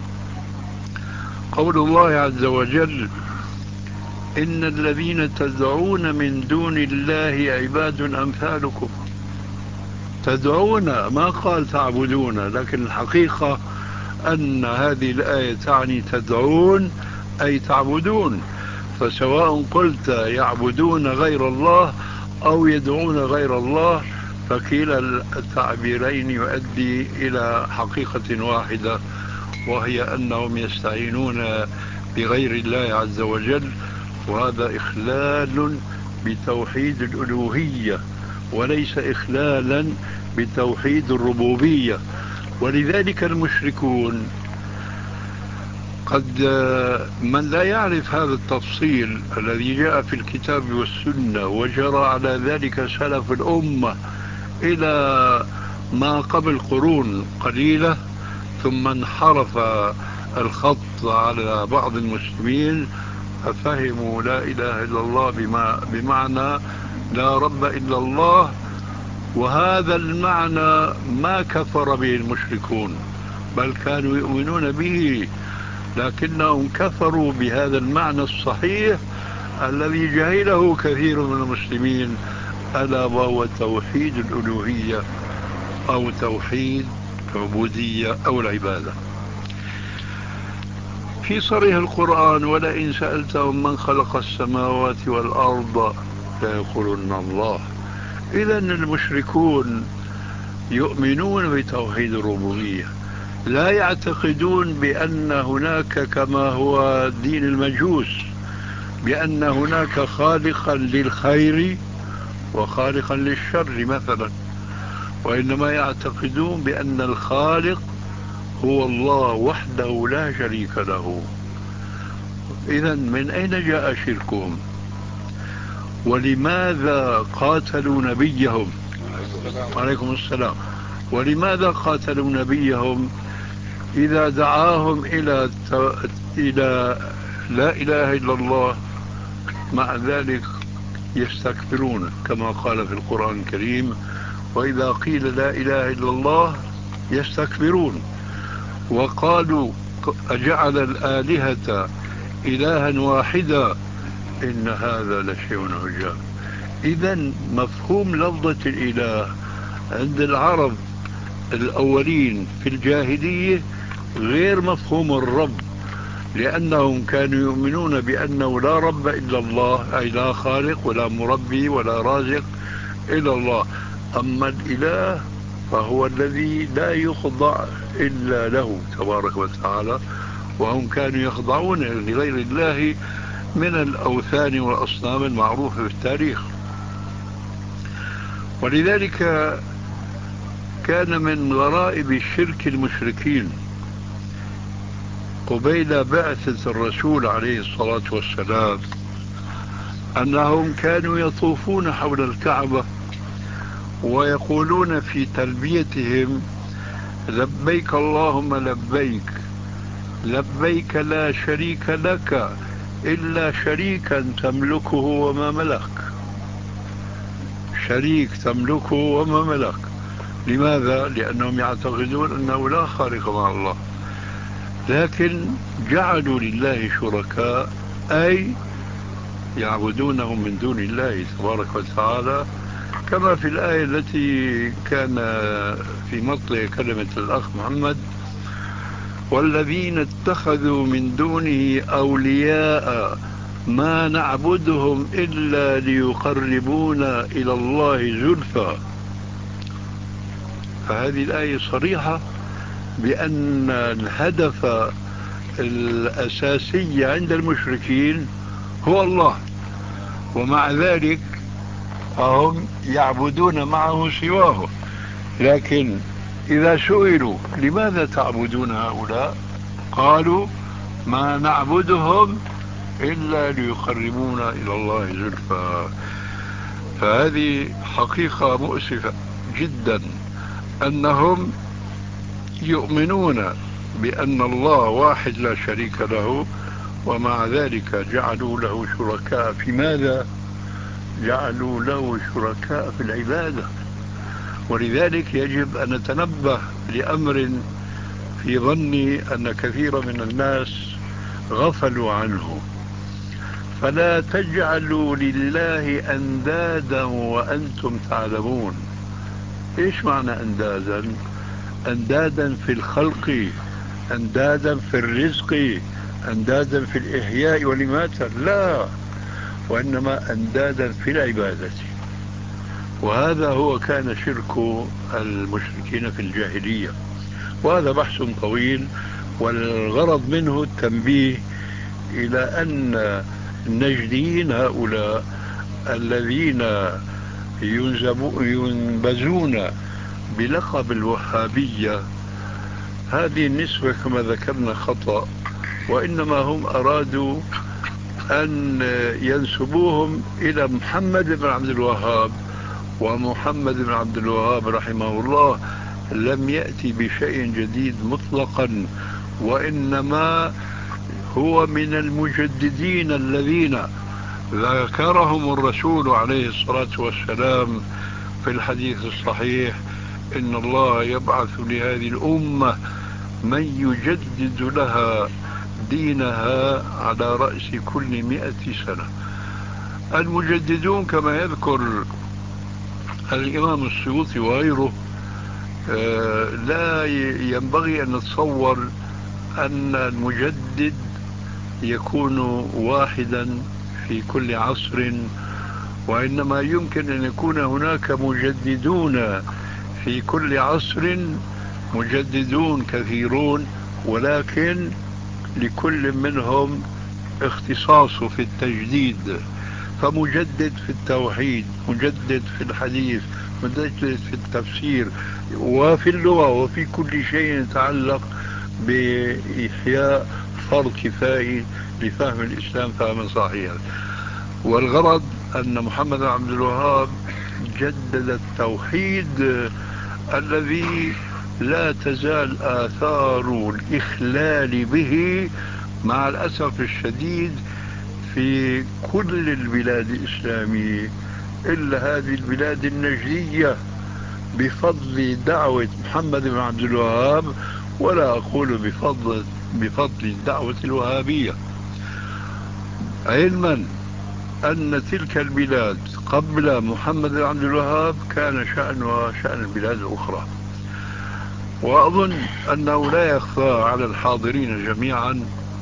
قول الله عز وجل: إن الذين تدعون من دون الله عباد أمثالكم. تدعون، ما قال تعبدون، لكن الحقيقة أن هذه الآية تعني تدعون أي تعبدون. فسواء قلت يعبدون غير الله أو يدعون غير الله، فكلا التعبيرين يؤدي إلى حقيقة واحدة، وهي أنهم يستعينون بغير الله عز وجل، وهذا إخلال بتوحيد الألوهية وليس إخلالا بتوحيد الربوبية. ولذلك المشركون قد من لا يعرف هذا التفصيل الذي جاء في الكتاب والسنة وجرى على ذلك سلف الأمة إلى ما قبل قرون قليلة، ثم انحرف الخط على بعض المسلمين ففهموا لا إله إلا الله بمعنى لا رب إلا الله. وهذا المعنى ما كفر به المشركون، بل كانوا يؤمنون به، لكنهم كفروا بهذا المعنى الصحيح الذي جهله كثير من المسلمين، ألا وهو توحيد الألوهية أو توحيد العبودية أو العبادة. في صريح القرآن: ولئن سألتهم من خلق السماوات والأرض ليقولن الله. إذا المشركون يؤمنون بتوحيد الربوبية، لا يعتقدون بأن هناك كما هو دين المجوس بأن هناك خالقا للخير وخالقا للشر مثلا، وإنما يعتقدون بأن الخالق هو الله وحده لا شريك له. إذا من أين جاء شركهم؟ ولماذا قاتلوا نبيهم؟ عليكم السلام. ولماذا قاتلوا نبيهم إذا دعاهم إلى لا إله إلا الله؟ مع ذلك يستكبرون كما قال في القرآن الكريم: وإذا قيل لا إله إلا الله يستكبرون وقالوا أجعل الآلهة إلها واحدا إن هذا لشيء عجاب. إذن مفهوم لفظة الإله عند العرب الأولين في الجاهلية غير مفهوم الرب، لأنهم كانوا يؤمنون بأنه لا رب إلا الله، أي لا خالق ولا مربي ولا رازق إلا الله. أما الإله فهو الذي لا يخضع إلا له تبارك وتعالى، وهم كانوا يخضعون لغير الله من الأوثان والأصنام المعروفة في التاريخ. ولذلك كان من غرائب شرك المشركين قبيل بعثة الرسول عليه الصلاة والسلام أنهم كانوا يطوفون حول الكعبة ويقولون في تلبيتهم: لبيك اللهم لبيك، لبيك لا شريك لك إلا شريكا تملكه وما ملك. شريك تملكه وما ملك. لماذا؟ لأنهم يعتقدون أنه لا خالق مع الله، لكن جعلوا لله شركاء، أي يعبدونهم من دون الله تبارك وتعالى، كما في الآية التي كان في مطلع كلمة الأخ محمد: والذين اتخذوا من دونه أولياء ما نعبدهم إلا ليقربونا إلى الله زلفى. فهذه الآية صريحة بأن الهدف الأساسي عند المشركين هو الله، ومع ذلك فهم يعبدون معه سواه. لكن إذا سئلوا لماذا تعبدون هؤلاء؟ قالوا: ما نعبدهم إلا ليقربونا إلى الله زلفى. فهذه حقيقة مؤسفة جدا، أنهم يؤمنون بأن الله واحد لا شريك له، ومع ذلك جعلوا له شركاء. في ماذا؟ جعلوا له شركاء في العبادة. ولذلك يجب أن نتنبه لأمر في ظني أن كثير من الناس غفلوا عنه: فلا تجعلوا لله أندادا وأنتم تعلمون. إيش معنى أندادا؟ أندادا في الخلق، أندادا في الرزق، أندادا في الإحياء والإماتة؟ لا، وإنما أندادا في العبادة. وهذا هو كان شرك المشركين في الجاهلية، وهذا بحث طويل، والغرض منه التنبيه إلى أن النجديين هؤلاء الذين ينبذون بلقب الوهابية، هذه النسبة كما ذكرنا خطأ، وإنما هم أرادوا أن ينسبوهم إلى محمد بن عبد الوهاب، ومحمد بن عبد الوهاب رحمه الله لم يأتي بشيء جديد مطلقا، وإنما هو من المجددين الذين ذكرهم الرسول عليه الصلاة والسلام في الحديث الصحيح: إن الله يبعث لهذه الأمة من يجدد لها دينها على رأس كل 100 سنة. المجددون كما يذكر الإمام السيوطي وغيره، لا ينبغي أن نتصور أن المجدد يكون واحدا في كل عصر، وإنما يمكن أن يكون هناك مجددون في كل عصر، مجددون كثيرون، ولكن لكل منهم اختصاصه في التجديد، فمجدد في التوحيد، مجدد في الحديث، مجدد في التفسير وفي اللغة وفي كل شيء يتعلق بإحياء فرض كفائي لفهم الإسلام فهما صحيحا. والغرض أن محمد بن عبد الوهاب جدد التوحيد الذي لا تزال آثار الإخلال به مع الأسف الشديد في كل البلاد الإسلامية إلا هذه البلاد النجدية بفضل دعوة محمد بن عبد الوهاب، ولا أقول بفضل الدعوة الوهابية، علما أن تلك البلاد قبل محمد بن عبد الوهاب كان شأنها شأن البلاد الأخرى. وأظن أنه لا يخفى على الحاضرين جميعا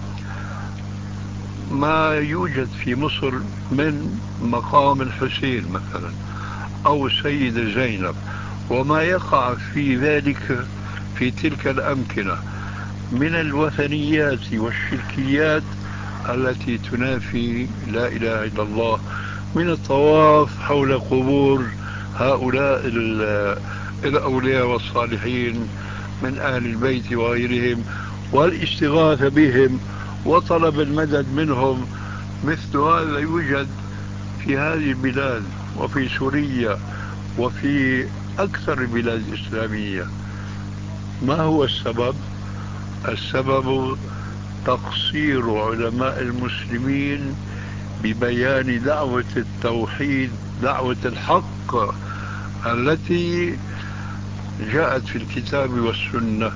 ما يوجد في مصر من مقام الحسين مثلا أو السيدة زينب، وما يقع في ذلك في تلك الأمكنة من الوثنيات والشركيات التي تنافي لا إله إلا الله، من الطواف حول قبور هؤلاء الأولياء والصالحين من أهل البيت وغيرهم، والاستغاثة بهم وطلب المدد منهم. مثل هذا يوجد في هذه البلاد وفي سوريا وفي أكثر البلاد الإسلامية. ما هو السبب؟ السبب تقصير علماء المسلمين ببيان دعوة التوحيد، دعوة الحق التي جاءت في الكتاب والسنة.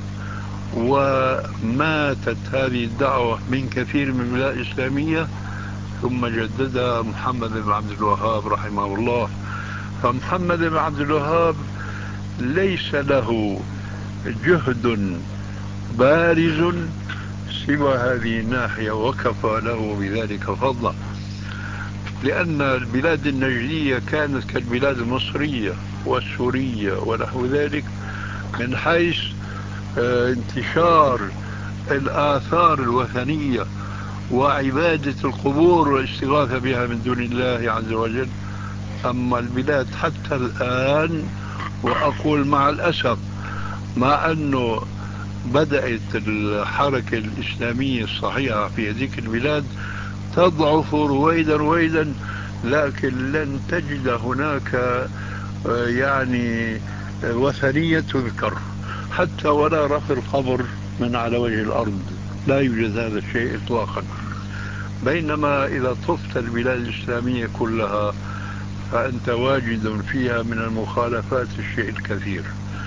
وماتت هذه الدعوة من كثير من البلاد الإسلامية ثم جددها محمد بن عبد الوهاب رحمه الله. فمحمد بن عبد الوهاب ليس له جهد بارز سوى هذه الناحية، وكفى له بذلك فضلا، لأن البلاد النجدية كانت كالبلاد المصرية والسورية ونحو ذلك من حيث انتشار الآثار الوثنية وعبادة القبور والاستغاثة بها من دون الله عز وجل. أما البلاد حتى الآن، وأقول مع الأسف، مع أنه بدأت الحركة الإسلامية الصحيحة في هذه البلاد تضعف رويدا رويدا، لكن لن تجد هناك يعني وثنية تذكر حتى ولا رفع القبر من على وجه الأرض، لا يوجد هذا الشيء إطلاقا. بينما إذا طفت البلاد الإسلامية كلها فأنت واجد فيها من المخالفات الشيء الكثير.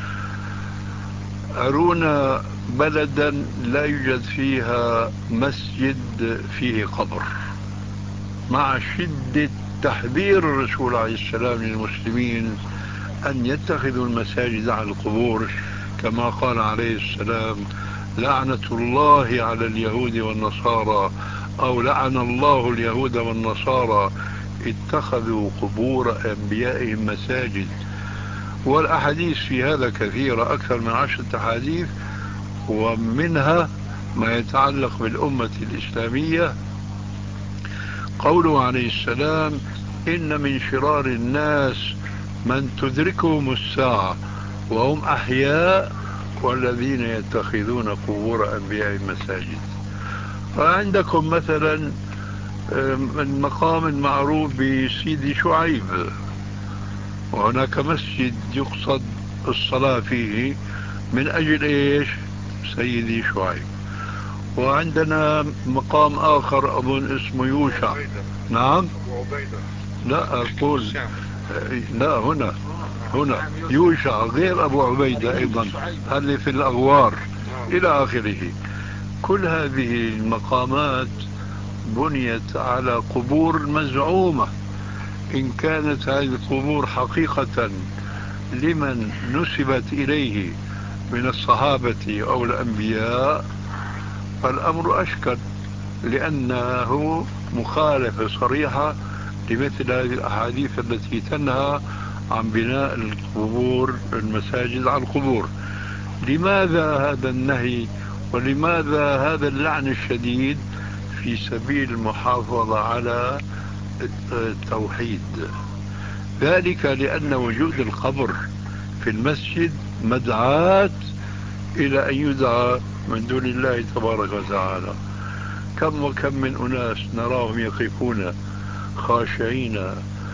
أرونا بلدا لا يوجد فيها مسجد فيه قبر، مع شدة تحذير الرسول عليه السلام للمسلمين أن يتخذوا المساجد على القبور، كما قال عليه السلام: لعنة الله على اليهود والنصارى، أو لعن الله اليهود والنصارى اتخذوا قبور أنبيائهم مساجد. والأحاديث في هذا كثيرة، أكثر من 10 أحاديث، ومنها ما يتعلق بالأمة الإسلامية قوله عليه السلام: إن من شرار الناس من تدركهم الساعة وهم أحياء والذين يتخذون قبور أنبيائهم مساجد. فعندكم مثلا من مقام معروف بسيدي شعيب، وهناك مسجد يقصد الصلاة فيه من أجل إيش؟ سيدي شعيب. وعندنا مقام آخر أظن اسمه يوشع. نعم؟ لا أقول لا، هنا يوشع غير أبو عبيدة أيضا، هذا في الأغوار إلى آخره. كل هذه المقامات بنيت على قبور مزعومة. إن كانت هذه القبور حقيقة لمن نسبت إليه من الصحابة أو الأنبياء فالأمر أشكل، لأنه مخالفة صريحة لمثل هذه الأحاديث التي تنهى عن بناء القبور، المساجد على القبور. لماذا هذا النهي ولماذا هذا اللعن الشديد في سبيل المحافظة على التوحيد. ذلك لأن وجود القبر في المسجد مدعاة إلى أن يدعى من دون الله تبارك وتعالى. كم وكم من أناس نراهم يقفون خاشعين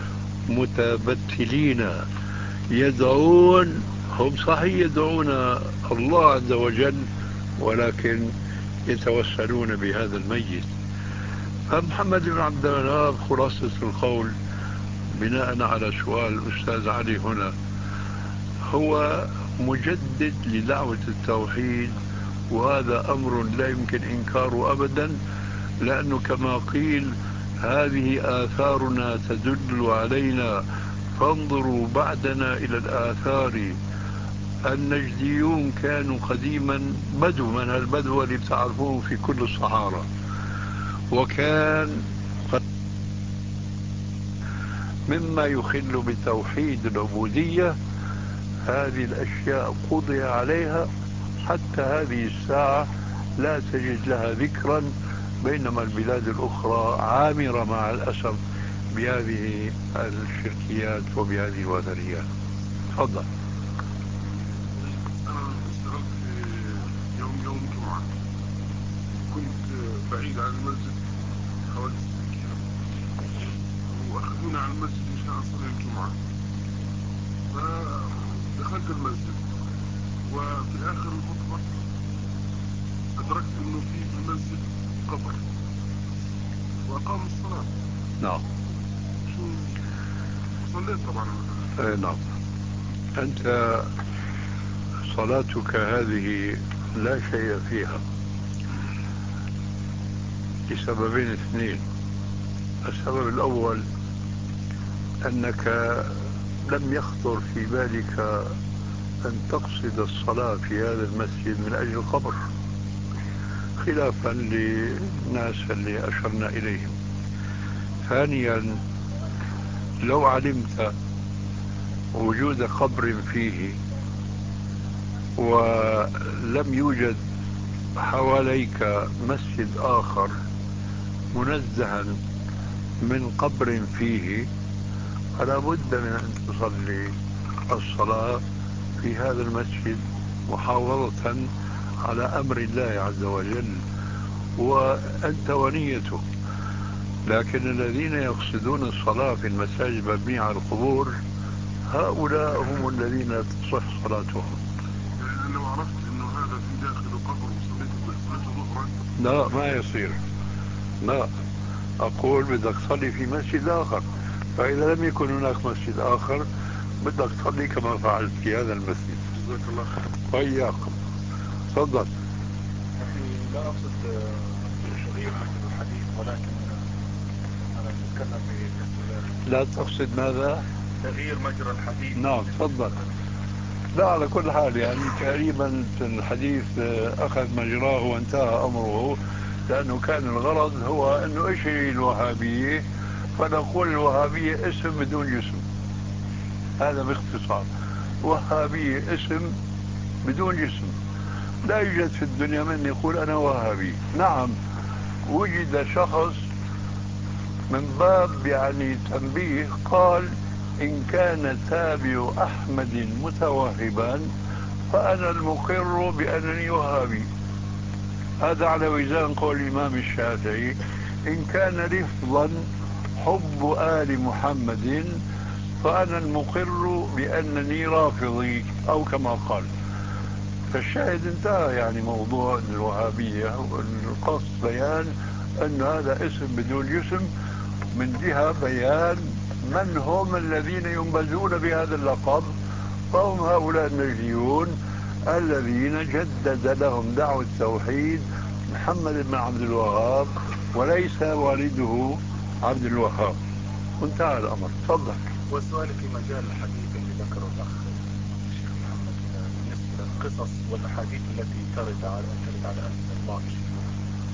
متبتلين يدعون، هم صحيح يدعون الله عز وجل ولكن يتوسلون بهذا الميت. فمحمد بن عبد الوهاب خلاصة القول بناء على سؤال الأستاذ علي هنا هو مجدد لدعوة التوحيد، وهذا أمر لا يمكن إنكاره أبدا، لأنه كما قيل هذه آثارنا تدل علينا فانظروا بعدنا إلى الآثار. النجديون كانوا قديما بدو من البدو اللي بتعرفوه في كل الصحارى، وكان مما يخل بتوحيد العبودية هذه الأشياء قضي عليها حتى هذه الساعة لا تجد لها ذكرا، بينما البلاد الأخرى عامرة مع الأسف بهذه الشركيات وبهذه الوثنيات. تفضل. أنا اشتغلت في يوم جمعة، كنت بعيد عن المسجد حوالي 6 كيلو، وأخذوني على المسجد مشان أصلي الجمعة. فدخلت المسجد وفي آخر الخطبة أدركت إنه في المسجد قبر وأقام الصلاة. نعم. شو صليت طبعا. نعم. أنت صلاتك هذه لا شيء فيها لسببين اثنين. السبب الأول أنك لم يخطر في بالك أن تقصد الصلاة في هذا المسجد من أجل القبر، خلافا للناس اللي أشرنا إليهم. ثانيا لو علمت وجود قبر فيه ولم يوجد حواليك مسجد آخر منزها من قبر فيه فلا بد من أن تصلي الصلاة في هذا المسجد محافظة على أمر الله عز وجل وأنت ونيته. لكن الذين يقصدون الصلاة في المساجد المبنية على القبور هؤلاء هم الذين لا تصح صلاتهم. يعني لو عرفت انه هذا في داخل قبر وصليته ظهرا لا ما يصير. لا، أقول بدك تصلي في مسجد آخر، فإذا لم يكن هناك مسجد آخر بدك تصلي كما فعلت في هذا المسجد. جزاك الله خير. وإياكم. تفضل. لا أقصد تغيير مسجد الحديث، ولكن أنا أتكلم في لا تقصد ماذا؟ تغيير مجرى الحديث. نعم تفضل. لا على كل حال يعني تقريبا الحديث أخذ مجراه وانتهى أمره، لأنه كان الغرض هو أنه إيش هي الوهابية، فنقول الوهابية اسم بدون جسم. هذا باختصار، وهابية اسم بدون جسم. لا يوجد في الدنيا من يقول أنا وهابي. نعم وجد شخص من باب يعني تنبيه قال إن كان تابع أحمد متوهبا فأنا المقر بأنني وهابي. هذا على وزان قول الإمام الشافعي إن كان لفظا حب آل محمد فأنا المقر بأنني رافضي أو كما قال. فالشاهد انتهى يعني موضوع الوهابية. القصد بيان أن هذا اسم بدون جسم من جهة بيان من هم الذين ينبذون بهذا اللقب، فهم هؤلاء النجديون الذين جدد لهم دعوة التوحيد محمد بن عبد الوهاب وليس والده عبد الوهاب. انتهى الأمر. تفضل. والسؤال في مجال الحديث اللي ذكره الأخ الشيخ محمد بالنسبة للقصص والأحاديث التي ترد على ألسن الشيوخ،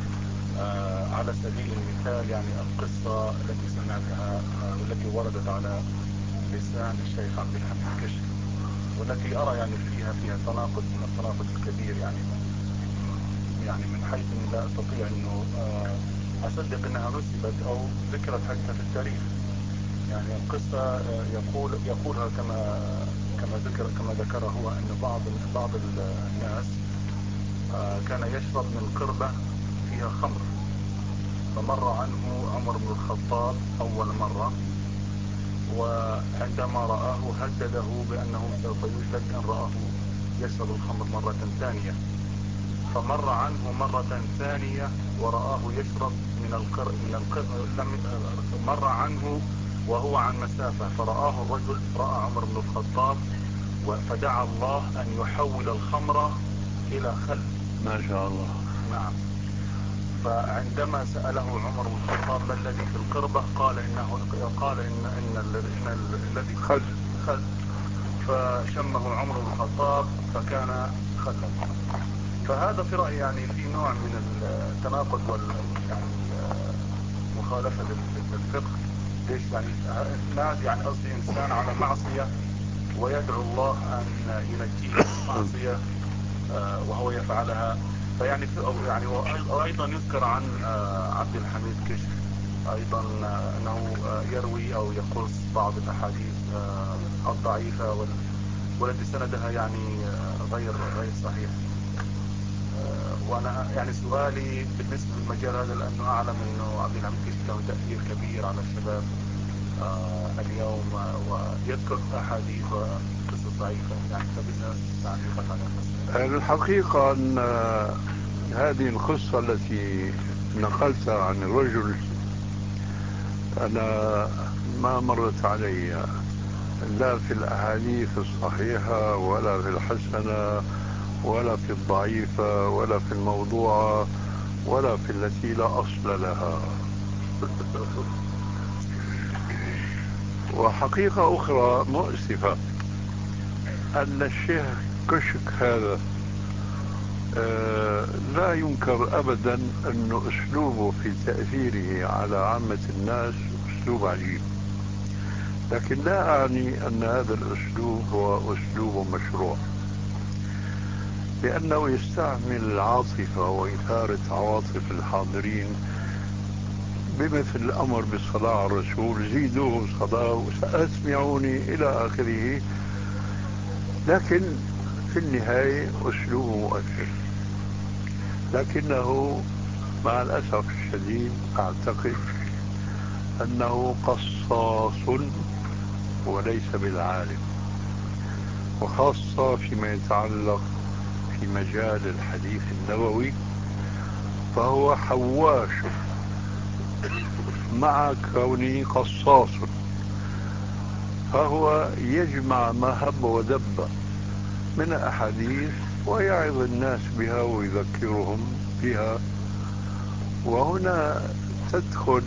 على سبيل المثال يعني القصة التي سمعتها والتي وردت على لسان الشيخ عبد الحميد كشك، والتي أرى يعني فيها تناقض من التناقض الكبير، يعني من حيث أني لا أستطيع أنه أصدق أنها نسبت أو ذكرت حتى في التاريخ. يعني القصة يقولها كما ذكر هو أن بعض الناس كان يشرب من قربة فيها خمر، فمر عنه عمر بن الخطاب أول مرة، وعندما رآه هدده بأنه سوف يجلد إن رآه يشرب الخمر مرة ثانية، فمر عنه مرة ثانية ورآه يشرب من مر عنه وهو عن مسافة، فرآه الرجل، رأى عمر بن الخطاب، فدعا الله أن يحول الخمر إلى خل. ما شاء الله. نعم. فعندما سأله عمر بن الخطاب ما الذي في القربة، قال إن الذي خل. فشمه عمر بن الخطاب فكان خلا. فهذا في رأيي يعني في نوع من التناقض مخالفة للفقه. ليش يعني ناس، يعني قصدي إنسان على معصية ويدعو الله أن ينجيه من المعصية وهو يفعلها. فيعني وأيضا يذكر عن عبد الحميد كشك أيضا أنه يروي أو يقص بعض الأحاديث الضعيفة والتي سندها يعني غير صحيح. وانا يعني سؤالي بالنسبة للمجال هذا، لانه اعلم انه عبد الحميد كشك له تأثير كبير على الشباب اليوم، ويذكر احاديث وقصص ضعيفة، يعني فبدنا تعليقك على المسألة. الحقيقة ان هذه القصة التي نقلتها عن الرجل انا ما مرت علي لا في الاحاديث الصحيحة ولا في الحسنة ولا في الضعيفة ولا في الموضوعة ولا في التي لا أصل لها. وحقيقة أخرى مؤسفة أن الشيخ كشك هذا لا ينكر أبدا أن أسلوبه في تأثيره على عامة الناس أسلوب عجيب، لكن لا أعني أن هذا الأسلوب هو أسلوب مشروع، لأنه يستعمل العاطفة وإثارة عواطف الحاضرين بمثل الأمر بالصلاة على الرسول، زيدوه صلاة وسأسمعوني إلى آخره. لكن في النهاية أسلوب مؤثر، لكنه مع الأسف الشديد أعتقد أنه قصاص وليس بالعالم، وخاصة فيما يتعلق في مجال الحديث النبوي، فهو حواش مع كونه قصاص، فهو يجمع ما هب ودب من أحاديث ويعظ الناس بها ويذكرهم بها. وهنا تدخل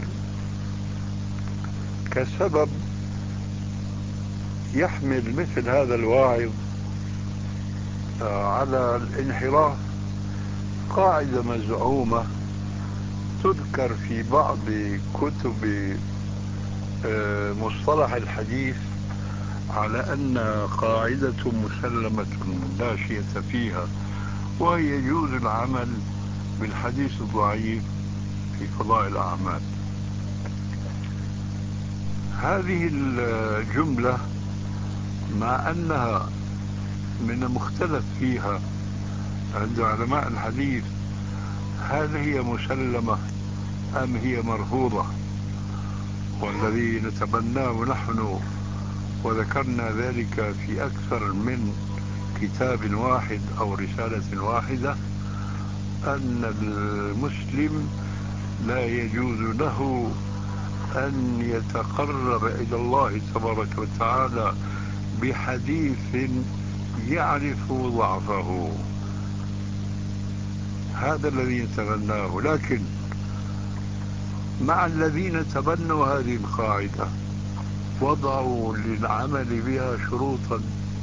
كسبب يحمل مثل هذا الواعظ على الانحراف قاعدة مزعومة تذكر في بعض كتب مصطلح الحديث على أن قاعدة مسلمة لا شيء فيها، وهي يجوز العمل بالحديث الضعيف في فضائل الأعمال. هذه الجملة مع أنها من المختلف فيها عند علماء الحديث، هل هي مسلمة أم هي مرفوضة؟ والذي نتبناه نحن وذكرنا ذلك في أكثر من كتاب واحد أو رسالة واحدة، أن المسلم لا يجوز له أن يتقرب إلى الله تبارك وتعالى بحديث يعرف ضعفه. هذا الذي نتبناه. لكن مع الذين تبنوا هذه القاعدة وضعوا للعمل بها شروطا،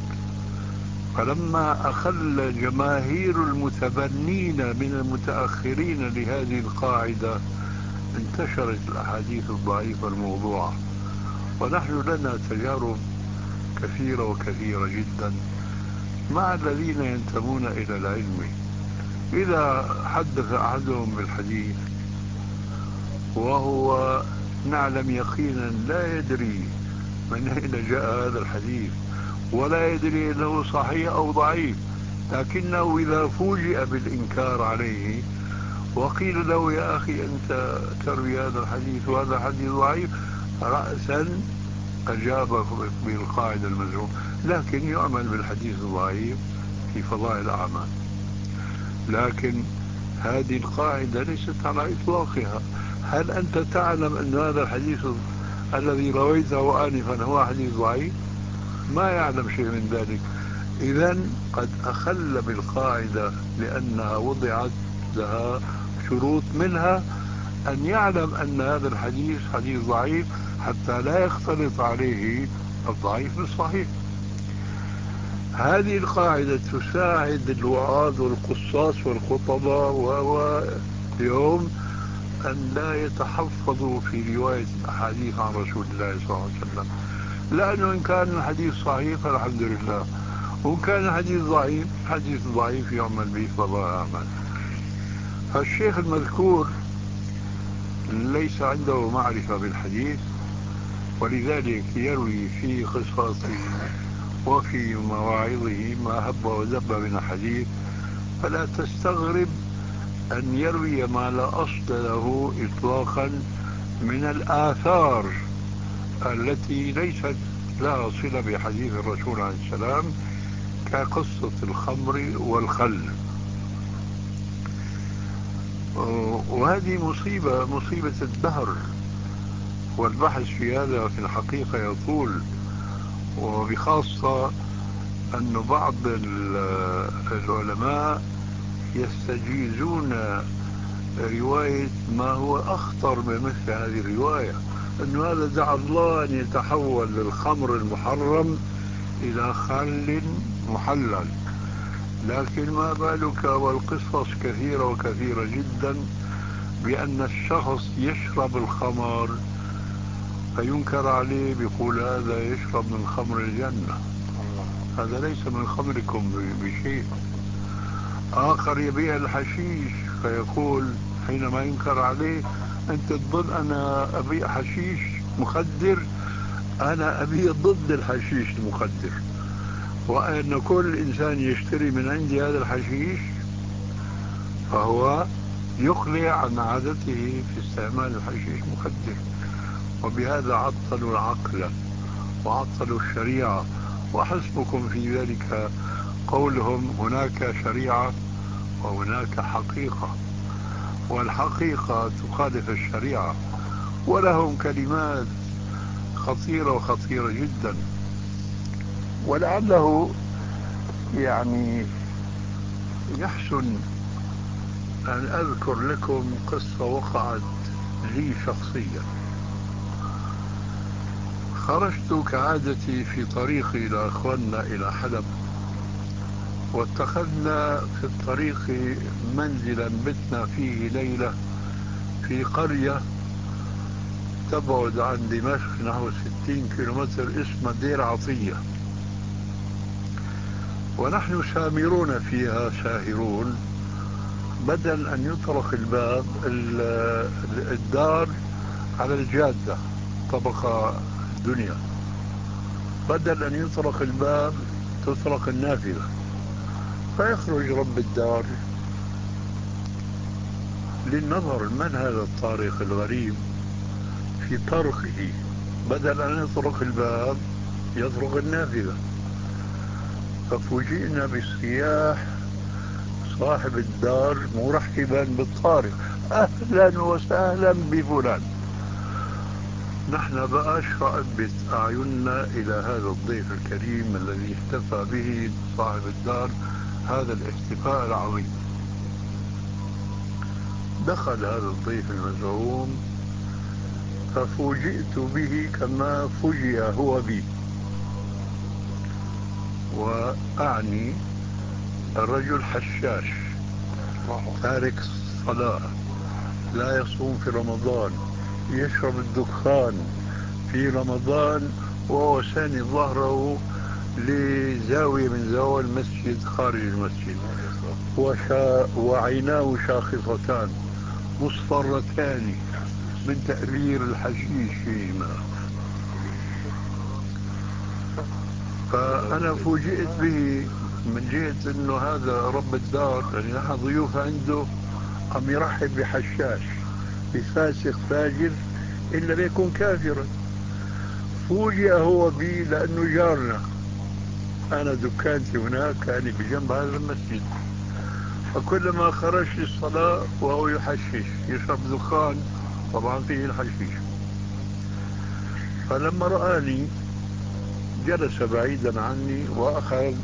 فلما أخل جماهير المتبنين من المتأخرين لهذه القاعدة انتشرت الأحاديث الضعيفة الموضوعة. ونحن لنا تجارب كثيرة وكثيرة جدا مع الذين ينتمون إلى العلم. إذا حدث أحدهم بالحديث وهو نعلم يقينا لا يدري من أين جاء هذا الحديث ولا يدري أنه صحيح أو ضعيف، لكنه إذا فوجئ بالإنكار عليه وقيل له يا أخي أنت تروي هذا الحديث وهذا حديث ضعيف، رأسا أجاب بالقاعدة المزعومة، لكن يعمل بالحديث الضعيف في فضائل الأعمال. لكن هذه القاعدة ليست على إطلاقها. هل أنت تعلم أن هذا الحديث الذي رويته آنفا هو حديث ضعيف؟ ما يعلم شيء من ذلك. إذن قد أخل بالقاعدة لأنها وضعت لها شروط، منها أن يعلم أن هذا الحديث حديث ضعيف حتى لا يختلط عليه الضعيف بالصحيح. هذه القاعدة تساعد الوعاظ والقصاص والخطباء واليوم أن لا يتحفظوا في رواية الأحاديث عن رسول الله صلى الله عليه وسلم، لأنه إن كان الحديث صحيح فالحمد لله، وإن كان الحديث ضعيف حديث ضعيف يعمل به فضاء أعمال. فالشيخ المذكور ليس عنده معرفة بالحديث، ولذلك يروي في قصصه وفي مواعظه ما هب ودب من الحديث، فلا تستغرب أن يروي ما لا أصل له إطلاقا من الآثار التي ليست لها صلة بحديث الرسول عليه السلام، كقصة الخمر والخل. وهذه مصيبة الدهر، والبحث في هذا في الحقيقة يطول، وبخاصة أن بعض العلماء يستجيزون رواية ما هو أخطر من مثل هذه الرواية، أن هذا دعا الله أن يتحول للخمر المحرم إلى خل محلل. لكن ما بالك والقصص كثيرة وكثيرة جدا بأن الشخص يشرب الخمر فينكر عليه، بيقول هذا يشرب من خمر الجنة، هذا ليس من خمركم بشيء. آخر يبيع الحشيش فيقول حينما ينكر عليه أنت تظن أنا أبيع حشيش مخدر؟ أنا أبيع ضد الحشيش المخدر، وأن كل إنسان يشتري من عندي هذا الحشيش فهو يقلع عن عادته في استعمال الحشيش مخدر. وبهذا عطلوا العقل وعطلوا الشريعة. وحسبكم في ذلك قولهم هناك شريعة وهناك حقيقة، والحقيقة تخالف الشريعة، ولهم كلمات خطيرة وخطيرة جدا. ولعله يعني يحسن أن أذكر لكم قصة وقعت لي شخصيا. خرجت كعادتي في طريقي إلى أخواننا إلى حلب، واتخذنا في الطريق منزلا بتنا فيه ليلة في قرية تبعد عن دمشق نحو 60 كيلومتر اسمها دير عطية، ونحن سامرون فيها ساهرون. بدل أن يطرق الباب الدار على الجادة طبقة الدنيا، بدل أن يطرق الباب تطرق النافذة، فيخرج رب الدار للنظر من هذا الطارق الغريب في طرقه، بدل أن يطرق الباب يطرق النافذة. ففوجئنا بالصياح صاحب الدار مرحبا بالطارق، أهلا وسهلا بفلان. نحن بقى اشرأت أعيننا إلى هذا الضيف الكريم الذي احتفى به صاحب الدار هذا الاحتفاء العظيم. دخل هذا الضيف المزعوم ففوجئت به كما فوجئ هو بي، وأعني الرجل حشاش تارك الصلاة، لا يصوم في رمضان، يشرب الدخان في رمضان، وهو ساني ظهره لزاوية من زوايا المسجد خارج المسجد، وعيناه شاخصتان مصفرتان من تأثير الحشيش فيهما. فأنا فوجئت به من جهة أنه هذا رب الدار، يعني نحن ضيوف عنده، عم يرحب بحشاش بفاسق فاجر إلا بيكون كافرا. فوجئ هو بي لأنه جارنا، أنا دكانتي هناك كان بجنب هذا المسجد، فكلما خرج للصلاة وهو يحشش يشرب دخان، طبعا فيه الحشيش. فلما رآني جلس بعيدا عني وأخذ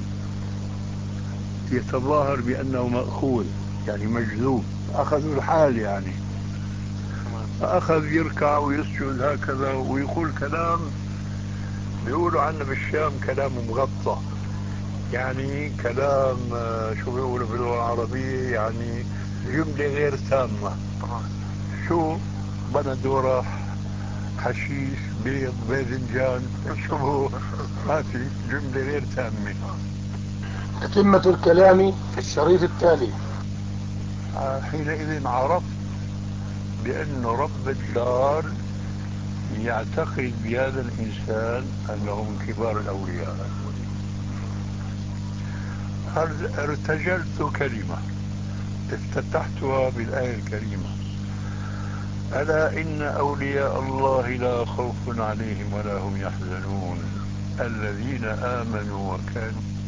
يتظاهر بأنه مأخوذ، يعني مجذوب، أخذوا الحال يعني. فأخذ يركع ويسجد هكذا ويقول كلام بيقولوا عنه بالشام كلام مغطى، يعني كلام شو بيقولوا باللغة العربية، يعني جملة غير تامة. شو بندورة، حشيش، بيض، باذنجان، شو ما في، جملة غير تامة. تتمة الكلام في الشريط التالي. حينئذ عرفت بأن رب الدار يعتقد بهذا الإنسان أنه من كبار الأولياء. ارتجلت كلمة افتتحتها بالآية الكريمة: ألا إن أولياء الله لا خوف عليهم ولا هم يحزنون الذين آمنوا وكانوا